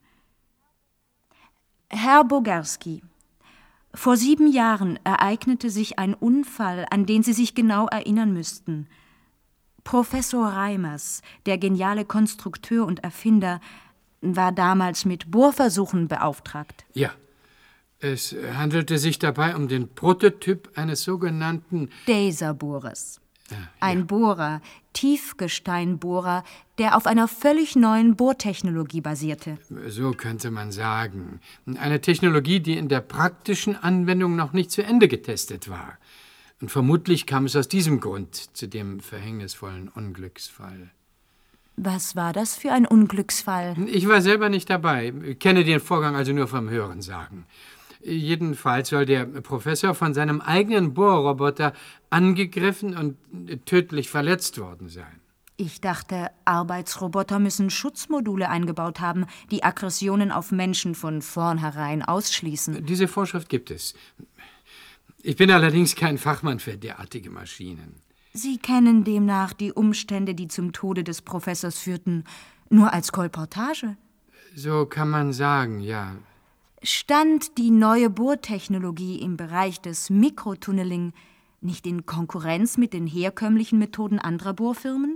Herr Bogerski, vor sieben Jahren ereignete sich ein Unfall, an den Sie sich genau erinnern müssten. Professor Reimers, der geniale Konstrukteur und Erfinder, war damals mit Bohrversuchen beauftragt. Ja, es handelte sich dabei um den Prototyp eines sogenannten Daserbohrers. Ja, Ein ja. Bohrer, Tiefgesteinbohrer, der auf einer völlig neuen Bohrtechnologie basierte. So könnte man sagen. Eine Technologie, die in der praktischen Anwendung noch nicht zu Ende getestet war. Und vermutlich kam es aus diesem Grund zu dem verhängnisvollen Unglücksfall. Was war das für ein Unglücksfall? Ich war selber nicht dabei, kenne den Vorgang also nur vom Hörensagen. Jedenfalls soll der Professor von seinem eigenen Bohrroboter angegriffen und tödlich verletzt worden sein. Ich dachte, Arbeitsroboter müssen Schutzmodule eingebaut haben, die Aggressionen auf Menschen von vornherein ausschließen. Diese Vorschrift gibt es. Ich bin allerdings kein Fachmann für derartige Maschinen. Sie kennen demnach die Umstände, die zum Tode des Professors führten, nur als Kolportage? So kann man sagen, ja. Stand die neue Bohrtechnologie im Bereich des Mikrotunneling nicht in Konkurrenz mit den herkömmlichen Methoden anderer Bohrfirmen?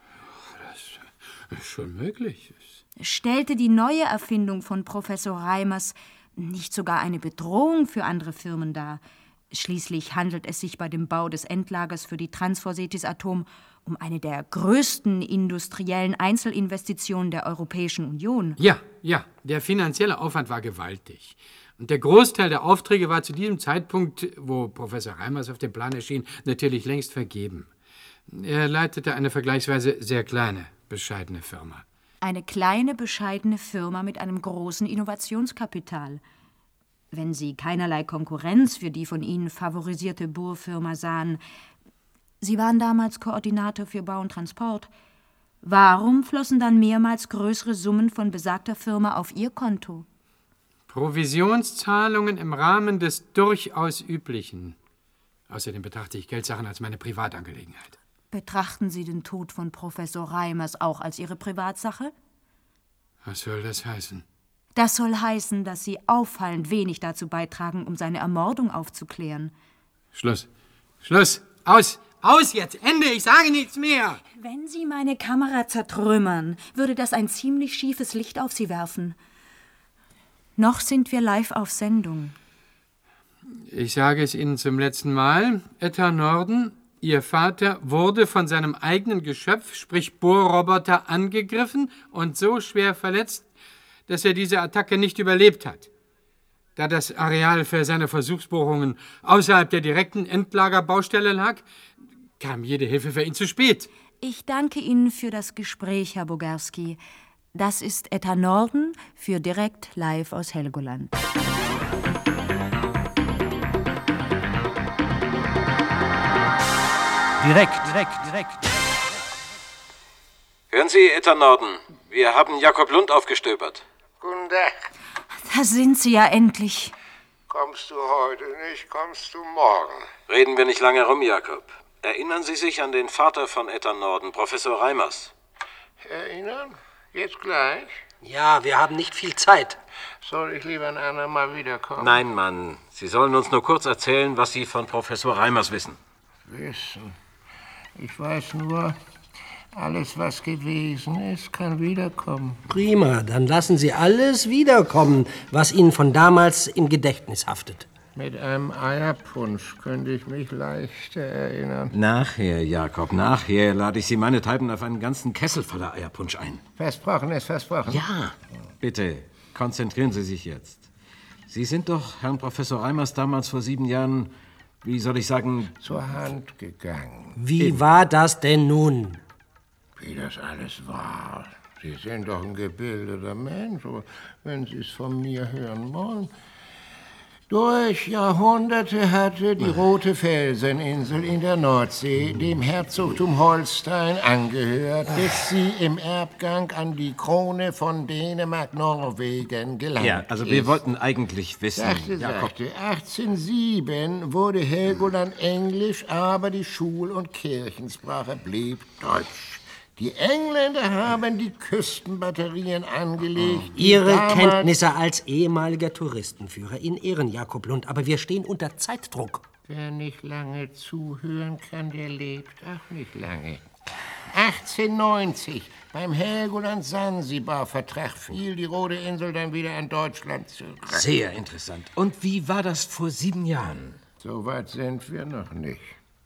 Das ist schon möglich. Stellte die neue Erfindung von Professor Reimers nicht sogar eine Bedrohung für andere Firmen dar? Schließlich handelt es sich bei dem Bau des Endlagers für die Transforsetis-Atom um eine der größten industriellen Einzelinvestitionen der Europäischen Union. Ja, ja, der finanzielle Aufwand war gewaltig. Und der Großteil der Aufträge war zu diesem Zeitpunkt, wo Professor Reimers auf dem Plan erschien, natürlich längst vergeben. Er leitete eine vergleichsweise sehr kleine, bescheidene Firma. Eine kleine, bescheidene Firma mit einem großen Innovationskapital. Wenn Sie keinerlei Konkurrenz für die von Ihnen favorisierte Bohrfirma sahen, Sie waren damals Koordinator für Bau und Transport, warum flossen dann mehrmals größere Summen von besagter Firma auf Ihr Konto? Provisionszahlungen im Rahmen des durchaus Üblichen. Außerdem betrachte ich Geldsachen als meine Privatangelegenheit. Betrachten Sie den Tod von Professor Reimers auch als Ihre Privatsache? Was soll das heißen? Das soll heißen, dass Sie auffallend wenig dazu beitragen, um seine Ermordung aufzuklären. Schluss. Schluss. Aus. Aus jetzt. Ende. Ich sage nichts mehr. Wenn Sie meine Kamera zertrümmern, würde das ein ziemlich schiefes Licht auf Sie werfen. Noch sind wir live auf Sendung. Ich sage es Ihnen zum letzten Mal. Etta Norden, Ihr Vater wurde von seinem eigenen Geschöpf, sprich Bohrroboter, angegriffen und so schwer verletzt, dass er diese Attacke nicht überlebt hat. Da das Areal für seine Versuchsbohrungen außerhalb der direkten Endlagerbaustelle lag, kam jede Hilfe für ihn zu spät. Ich danke Ihnen für das Gespräch, Herr Bogarski. Das ist Etta Norden für Direkt live aus Helgoland. Direkt, direkt, direkt. Hören Sie, Etta Norden, wir haben Jakob Lund aufgestöbert. Guten Tag. Da sind Sie ja endlich. Kommst du heute nicht, kommst du morgen. Reden wir nicht lange rum, Jakob. Erinnern Sie sich an den Vater von Etta Norden, Professor Reimers? Erinnern? Jetzt gleich? Ja, wir haben nicht viel Zeit. Soll ich lieber ein andermal wiederkommen? Nein, Mann. Sie sollen uns nur kurz erzählen, was Sie von Professor Reimers wissen. Wissen? Ich weiß nur, alles, was gewesen ist, kann wiederkommen. Prima, dann lassen Sie alles wiederkommen, was Ihnen von damals im Gedächtnis haftet. Mit einem Eierpunsch könnte ich mich leichter erinnern. Nachher, Jakob, nachher lade ich Sie meinethalben auf einen ganzen Kessel voller Eierpunsch ein. Versprochen ist versprochen. Ja. Bitte, konzentrieren Sie sich jetzt. Sie sind doch Herrn Professor Reimers damals vor sieben Jahren, wie soll ich sagen... zur Hand gegangen. Wie Eben. war das denn nun? Wie das alles war. Sie sind doch ein gebildeter Mensch, aber wenn Sie es von mir hören wollen... Durch Jahrhunderte hatte die Rote Felseninsel in der Nordsee dem Herzogtum Holstein angehört, bis sie im Erbgang an die Krone von Dänemark-Norwegen gelangt ist. Ja, also wir wollten eigentlich wissen... Sachte, sachte, achtzehnhundertsieben wurde Helgoland englisch, aber die Schul- und Kirchensprache blieb deutsch. Die Engländer haben die Küstenbatterien angelegt. Ihre Kenntnisse als ehemaliger Touristenführer in Ehren, Jakob Lund, aber wir stehen unter Zeitdruck. Wer nicht lange zuhören kann, der lebt auch nicht lange. achtzehnhundertneunzig, beim Helgoland-Sansibar-Vertrag fiel die Rote Insel dann wieder an Deutschland zurück. Sehr interessant. Und wie war das vor sieben Jahren? So weit sind wir noch nicht.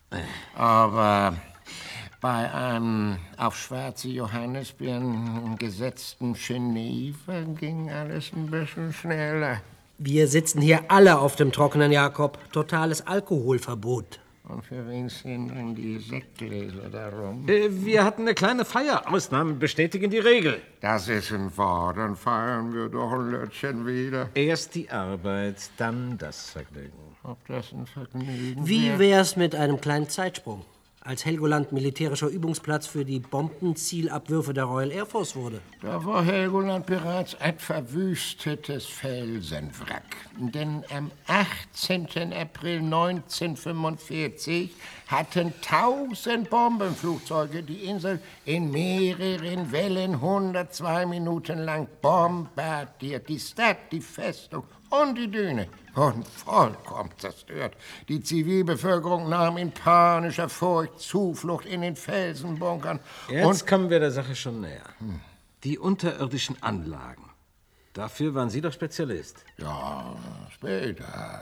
Aber... bei einem auf schwarze Johannisbeeren gesetzten Geneva ging alles ein bisschen schneller. Wir sitzen hier alle auf dem Trockenen, Jakob. Totales Alkoholverbot. Und für wen sind denn die Sektgläser darum? Äh, wir hatten eine kleine Feier. Ausnahmen bestätigen die Regel. Das ist ein Wort. Dann feiern wir doch ein Lötchen wieder. Erst die Arbeit, dann das Vergnügen. Ob das ein Vergnügen Wie wär? wär's mit einem kleinen Zeitsprung? Als Helgoland militärischer Übungsplatz für die Bombenzielabwürfe der Royal Air Force wurde. Da war Helgoland bereits ein verwüstetes Felsenwrack. Denn am achtzehnten April neunzehnhundertfünfundvierzig hatten tausend Bombenflugzeuge die Insel in mehreren Wellen hundertzwei Minuten lang bombardiert. Die Stadt, die Festung und die Düne wurden vollkommen zerstört. Die Zivilbevölkerung nahm in panischer Furcht Zuflucht in den Felsenbunkern. Jetzt und kommen wir der Sache schon näher. Hm. Die unterirdischen Anlagen. Dafür waren Sie doch Spezialist. Ja, später.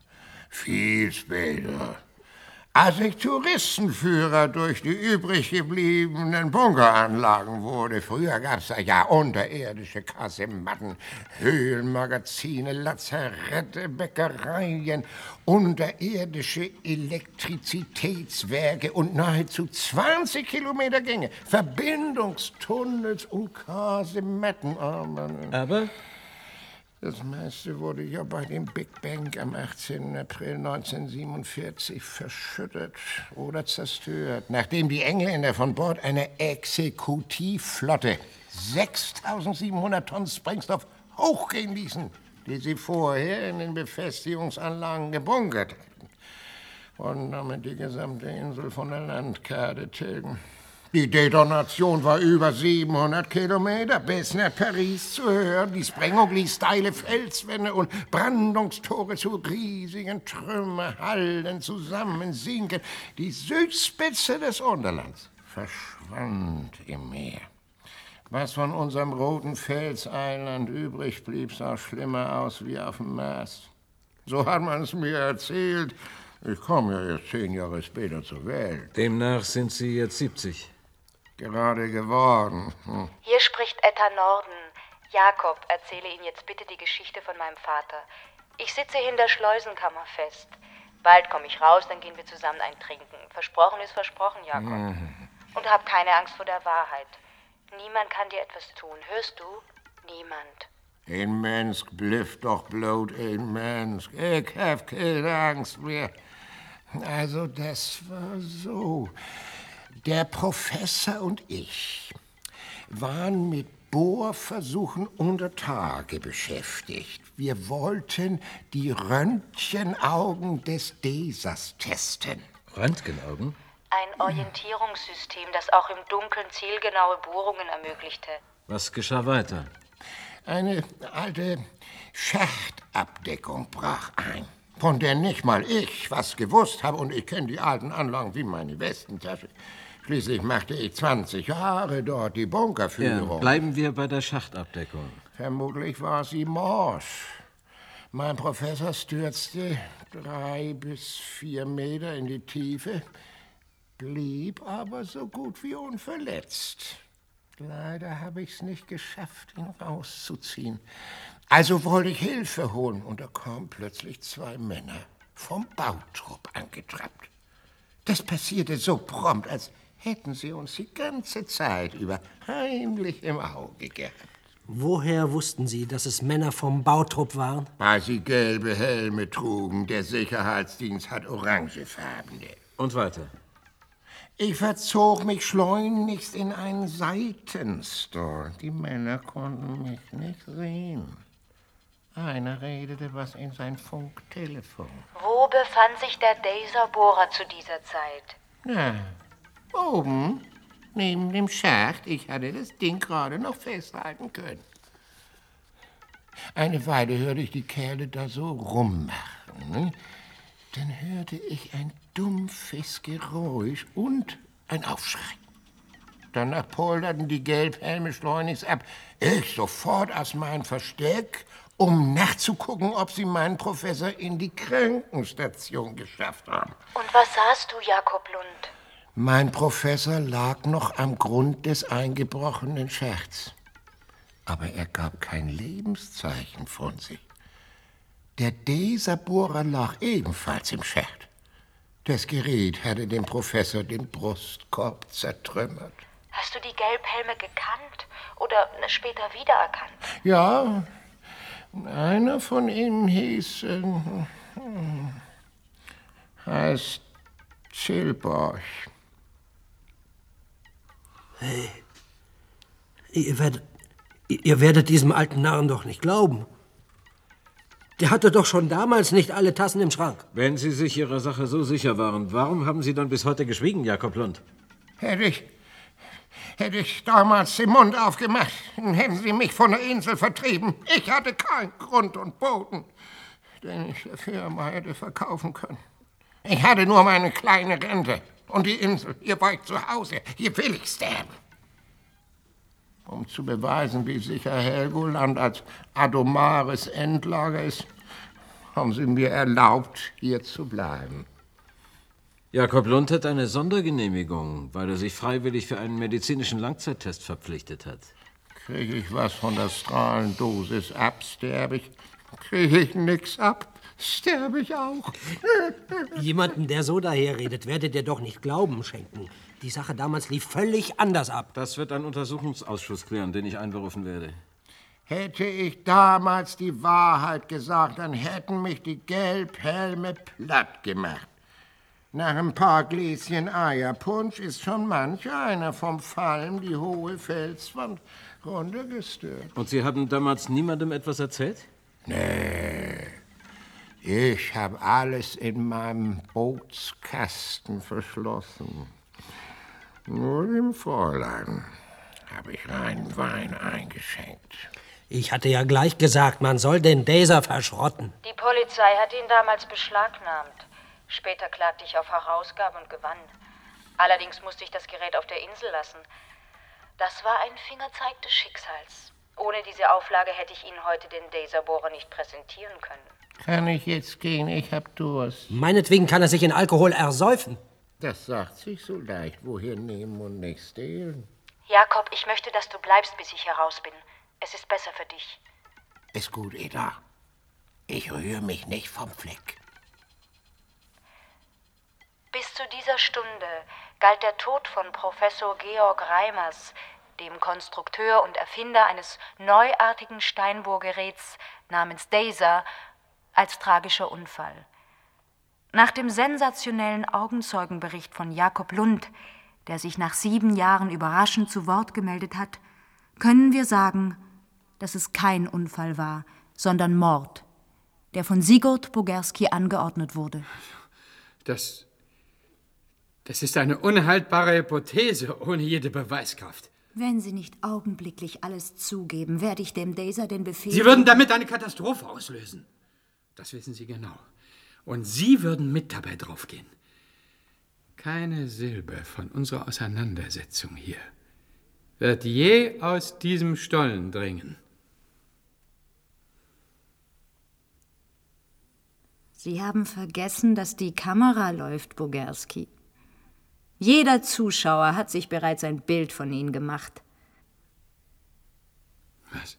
Viel später. Als ich Touristenführer durch die übrig gebliebenen Bunkeranlagen wurde. Früher gab es ja unterirdische Kasematten, Höhlenmagazine, Lazarette, Bäckereien, unterirdische Elektrizitätswerke und nahezu zwanzig Kilometer Gänge, Verbindungstunnels und Kasematten. Aber Das meiste wurde ja bei dem Big Bang am achtzehnten April neunzehnhundertsiebenundvierzig verschüttet oder zerstört, nachdem die Engländer von Bord einer Exekutivflotte sechstausendsiebenhundert Tonnen Sprengstoff hochgehen ließen, die sie vorher in den Befestigungsanlagen gebunkert hatten und damit die gesamte Insel von der Landkarte tilgen. Die Detonation war über siebenhundert Kilometer bis nach Paris zu hören. Die Sprengung ließ steile Felswände und Brandungstore zu riesigen Trümmerhalden zusammensinken. Die Südspitze des Unterlands verschwand im Meer. Was von unserem roten Felseiland übrig blieb, sah schlimmer aus wie auf dem Mars. So hat man es mir erzählt. Ich komme ja jetzt zehn Jahre später zur Welt. Demnach sind Sie jetzt siebzig. Gerade geworden. Hm. Hier spricht Etta Norden. Jakob, erzähle Ihnen jetzt bitte die Geschichte von meinem Vater. Ich sitze hier in der Schleusenkammer fest. Bald komme ich raus, dann gehen wir zusammen ein Trinken. Versprochen ist versprochen, Jakob. Mhm. Und hab keine Angst vor der Wahrheit. Niemand kann dir etwas tun, hörst du? Niemand. Ein Mensch blifft doch bloß ein Mensch. Ich hab keine Angst mehr. Also das war so. Der Professor und ich waren mit Bohrversuchen unter Tage beschäftigt. Wir wollten die Röntgenaugen des Desas testen. Röntgenaugen? Ein Orientierungssystem, das auch im Dunkeln zielgenaue Bohrungen ermöglichte. Was geschah weiter? Eine alte Schachtabdeckung brach ein, von der nicht mal ich was gewusst habe. Und ich kenne die alten Anlagen wie meine Westentasche. Schließlich machte ich zwanzig Jahre dort die Bunkerführung. Ja, bleiben wir bei der Schachtabdeckung. Vermutlich war sie morsch. Mein Professor stürzte drei bis vier Meter in die Tiefe, blieb aber so gut wie unverletzt. Leider habe ich es nicht geschafft, ihn rauszuziehen. Also wollte ich Hilfe holen und da kamen plötzlich zwei Männer vom Bautrupp angetrappt. Das passierte so prompt, als hätten sie uns die ganze Zeit über heimlich im Auge gehabt. Woher wussten Sie, dass es Männer vom Bautrupp waren? Weil sie gelbe Helme trugen. Der Sicherheitsdienst hat orangefarbene. Und weiter? Ich verzog mich schleunigst in einen Seitenstore. Die Männer konnten mich nicht sehen. Einer redete was in sein Funktelefon. Wo befand sich der Laserbohrer zu dieser Zeit? Na, oben, neben dem Schacht. Ich hatte das Ding gerade noch festhalten können. Eine Weile hörte ich die Kerle da so rummachen. Ne? Dann hörte ich ein dumpfes Geräusch und ein Aufschrei. Danach polterten die Gelbhelme schleunigst ab. Ich sofort aus meinem Versteck, um nachzugucken, ob sie meinen Professor in die Krankenstation geschafft haben. Und was sahst du, Jakob Lund? Mein Professor lag noch am Grund des eingebrochenen Schachts. Aber er gab kein Lebenszeichen von sich. Der Laserbohrer lag ebenfalls im Schacht. Das Gerät hatte dem Professor den Brustkorb zertrümmert. Hast du die Gelbhelme gekannt oder später wiedererkannt? Ja, einer von ihnen hieß, äh, heißt Zillborch. Hey, ihr werdet, ihr werdet diesem alten Narren doch nicht glauben. Der hatte doch schon damals nicht alle Tassen im Schrank. Wenn Sie sich Ihrer Sache so sicher waren, warum haben Sie dann bis heute geschwiegen, Jakob Lund? Hätte ich, hätte ich damals den Mund aufgemacht, dann hätten Sie mich von der Insel vertrieben. Ich hatte keinen Grund und Boden, den ich der Firma hätte verkaufen können. Ich hatte nur meine kleine Rente und die Insel. Hier war ich zu Hause. Hier will ich sterben. Um zu beweisen, wie sicher Helgoland als adomares Endlager ist, haben Sie mir erlaubt, hier zu bleiben. Jakob Lund hat eine Sondergenehmigung, weil er sich freiwillig für einen medizinischen Langzeittest verpflichtet hat. Kriege ich was von der Strahlendosis ab, sterbe ich. Kriege ich nix ab, sterbe ich auch. Jemanden, der so daherredet, werdet ihr doch nicht Glauben schenken. Die Sache damals lief völlig anders ab. Das wird ein Untersuchungsausschuss klären, den ich einberufen werde. Hätte ich damals die Wahrheit gesagt, dann hätten mich die Gelbhelme platt gemacht. Nach ein paar Gläschen Eierpunsch ist schon manch einer vom Fallen die hohe Felswand runtergestürzt. Und Sie haben damals niemandem etwas erzählt? Nee, ich habe alles in meinem Bootskasten verschlossen. Nur dem Fräulein habe ich reinen Wein eingeschenkt. Ich hatte ja gleich gesagt, man soll den Daser verschrotten. Die Polizei hat ihn damals beschlagnahmt. Später klagte ich auf Herausgabe und gewann. Allerdings musste ich das Gerät auf der Insel lassen. Das war ein Fingerzeig des Schicksals. Ohne diese Auflage hätte ich Ihnen heute den Daserbohrer nicht präsentieren können. Kann ich jetzt gehen? Ich hab Durst. Meinetwegen kann er sich in Alkohol ersäufen. Das sagt sich so leicht. Woher nehmen und nicht stehlen? Jakob, ich möchte, dass du bleibst, bis ich heraus bin. Es ist besser für dich. Ist gut, Eda. Ich rühre mich nicht vom Fleck. Bis zu dieser Stunde galt der Tod von Professor Georg Reimers, dem Konstrukteur und Erfinder eines neuartigen Steinbohrgeräts namens Daser, als tragischer Unfall. Nach dem sensationellen Augenzeugenbericht von Jakob Lund, der sich nach sieben Jahren überraschend zu Wort gemeldet hat, können wir sagen, dass es kein Unfall war, sondern Mord, der von Sigurd Bogerski angeordnet wurde. Das, das ist eine unhaltbare Hypothese ohne jede Beweiskraft. Wenn Sie nicht augenblicklich alles zugeben, werde ich dem Daser den Befehl... Sie würden damit eine Katastrophe auslösen. Das wissen Sie genau. Und Sie würden mit dabei draufgehen. Keine Silbe von unserer Auseinandersetzung hier wird je aus diesem Stollen dringen. Sie haben vergessen, dass die Kamera läuft, Bogerski. Jeder Zuschauer hat sich bereits ein Bild von Ihnen gemacht. Was?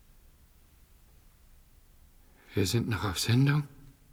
Wir sind noch auf Sendung?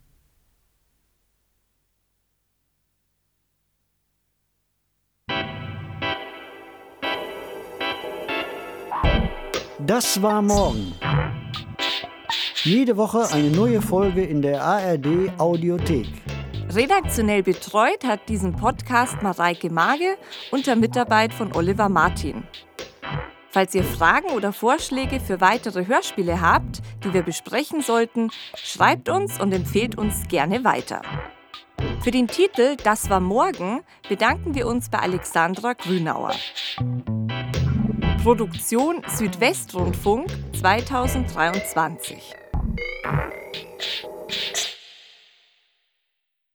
Das war morgen. Jede Woche eine neue Folge in der A R D Audiothek. Redaktionell betreut hat diesen Podcast Mareike Mage unter Mitarbeit von Oliver Martin. Falls ihr Fragen oder Vorschläge für weitere Hörspiele habt, die wir besprechen sollten, schreibt uns und empfehlt uns gerne weiter. Für den Titel Das war morgen bedanken wir uns bei Alexandra Grünauer. Produktion Südwestrundfunk zweitausenddreiundzwanzig.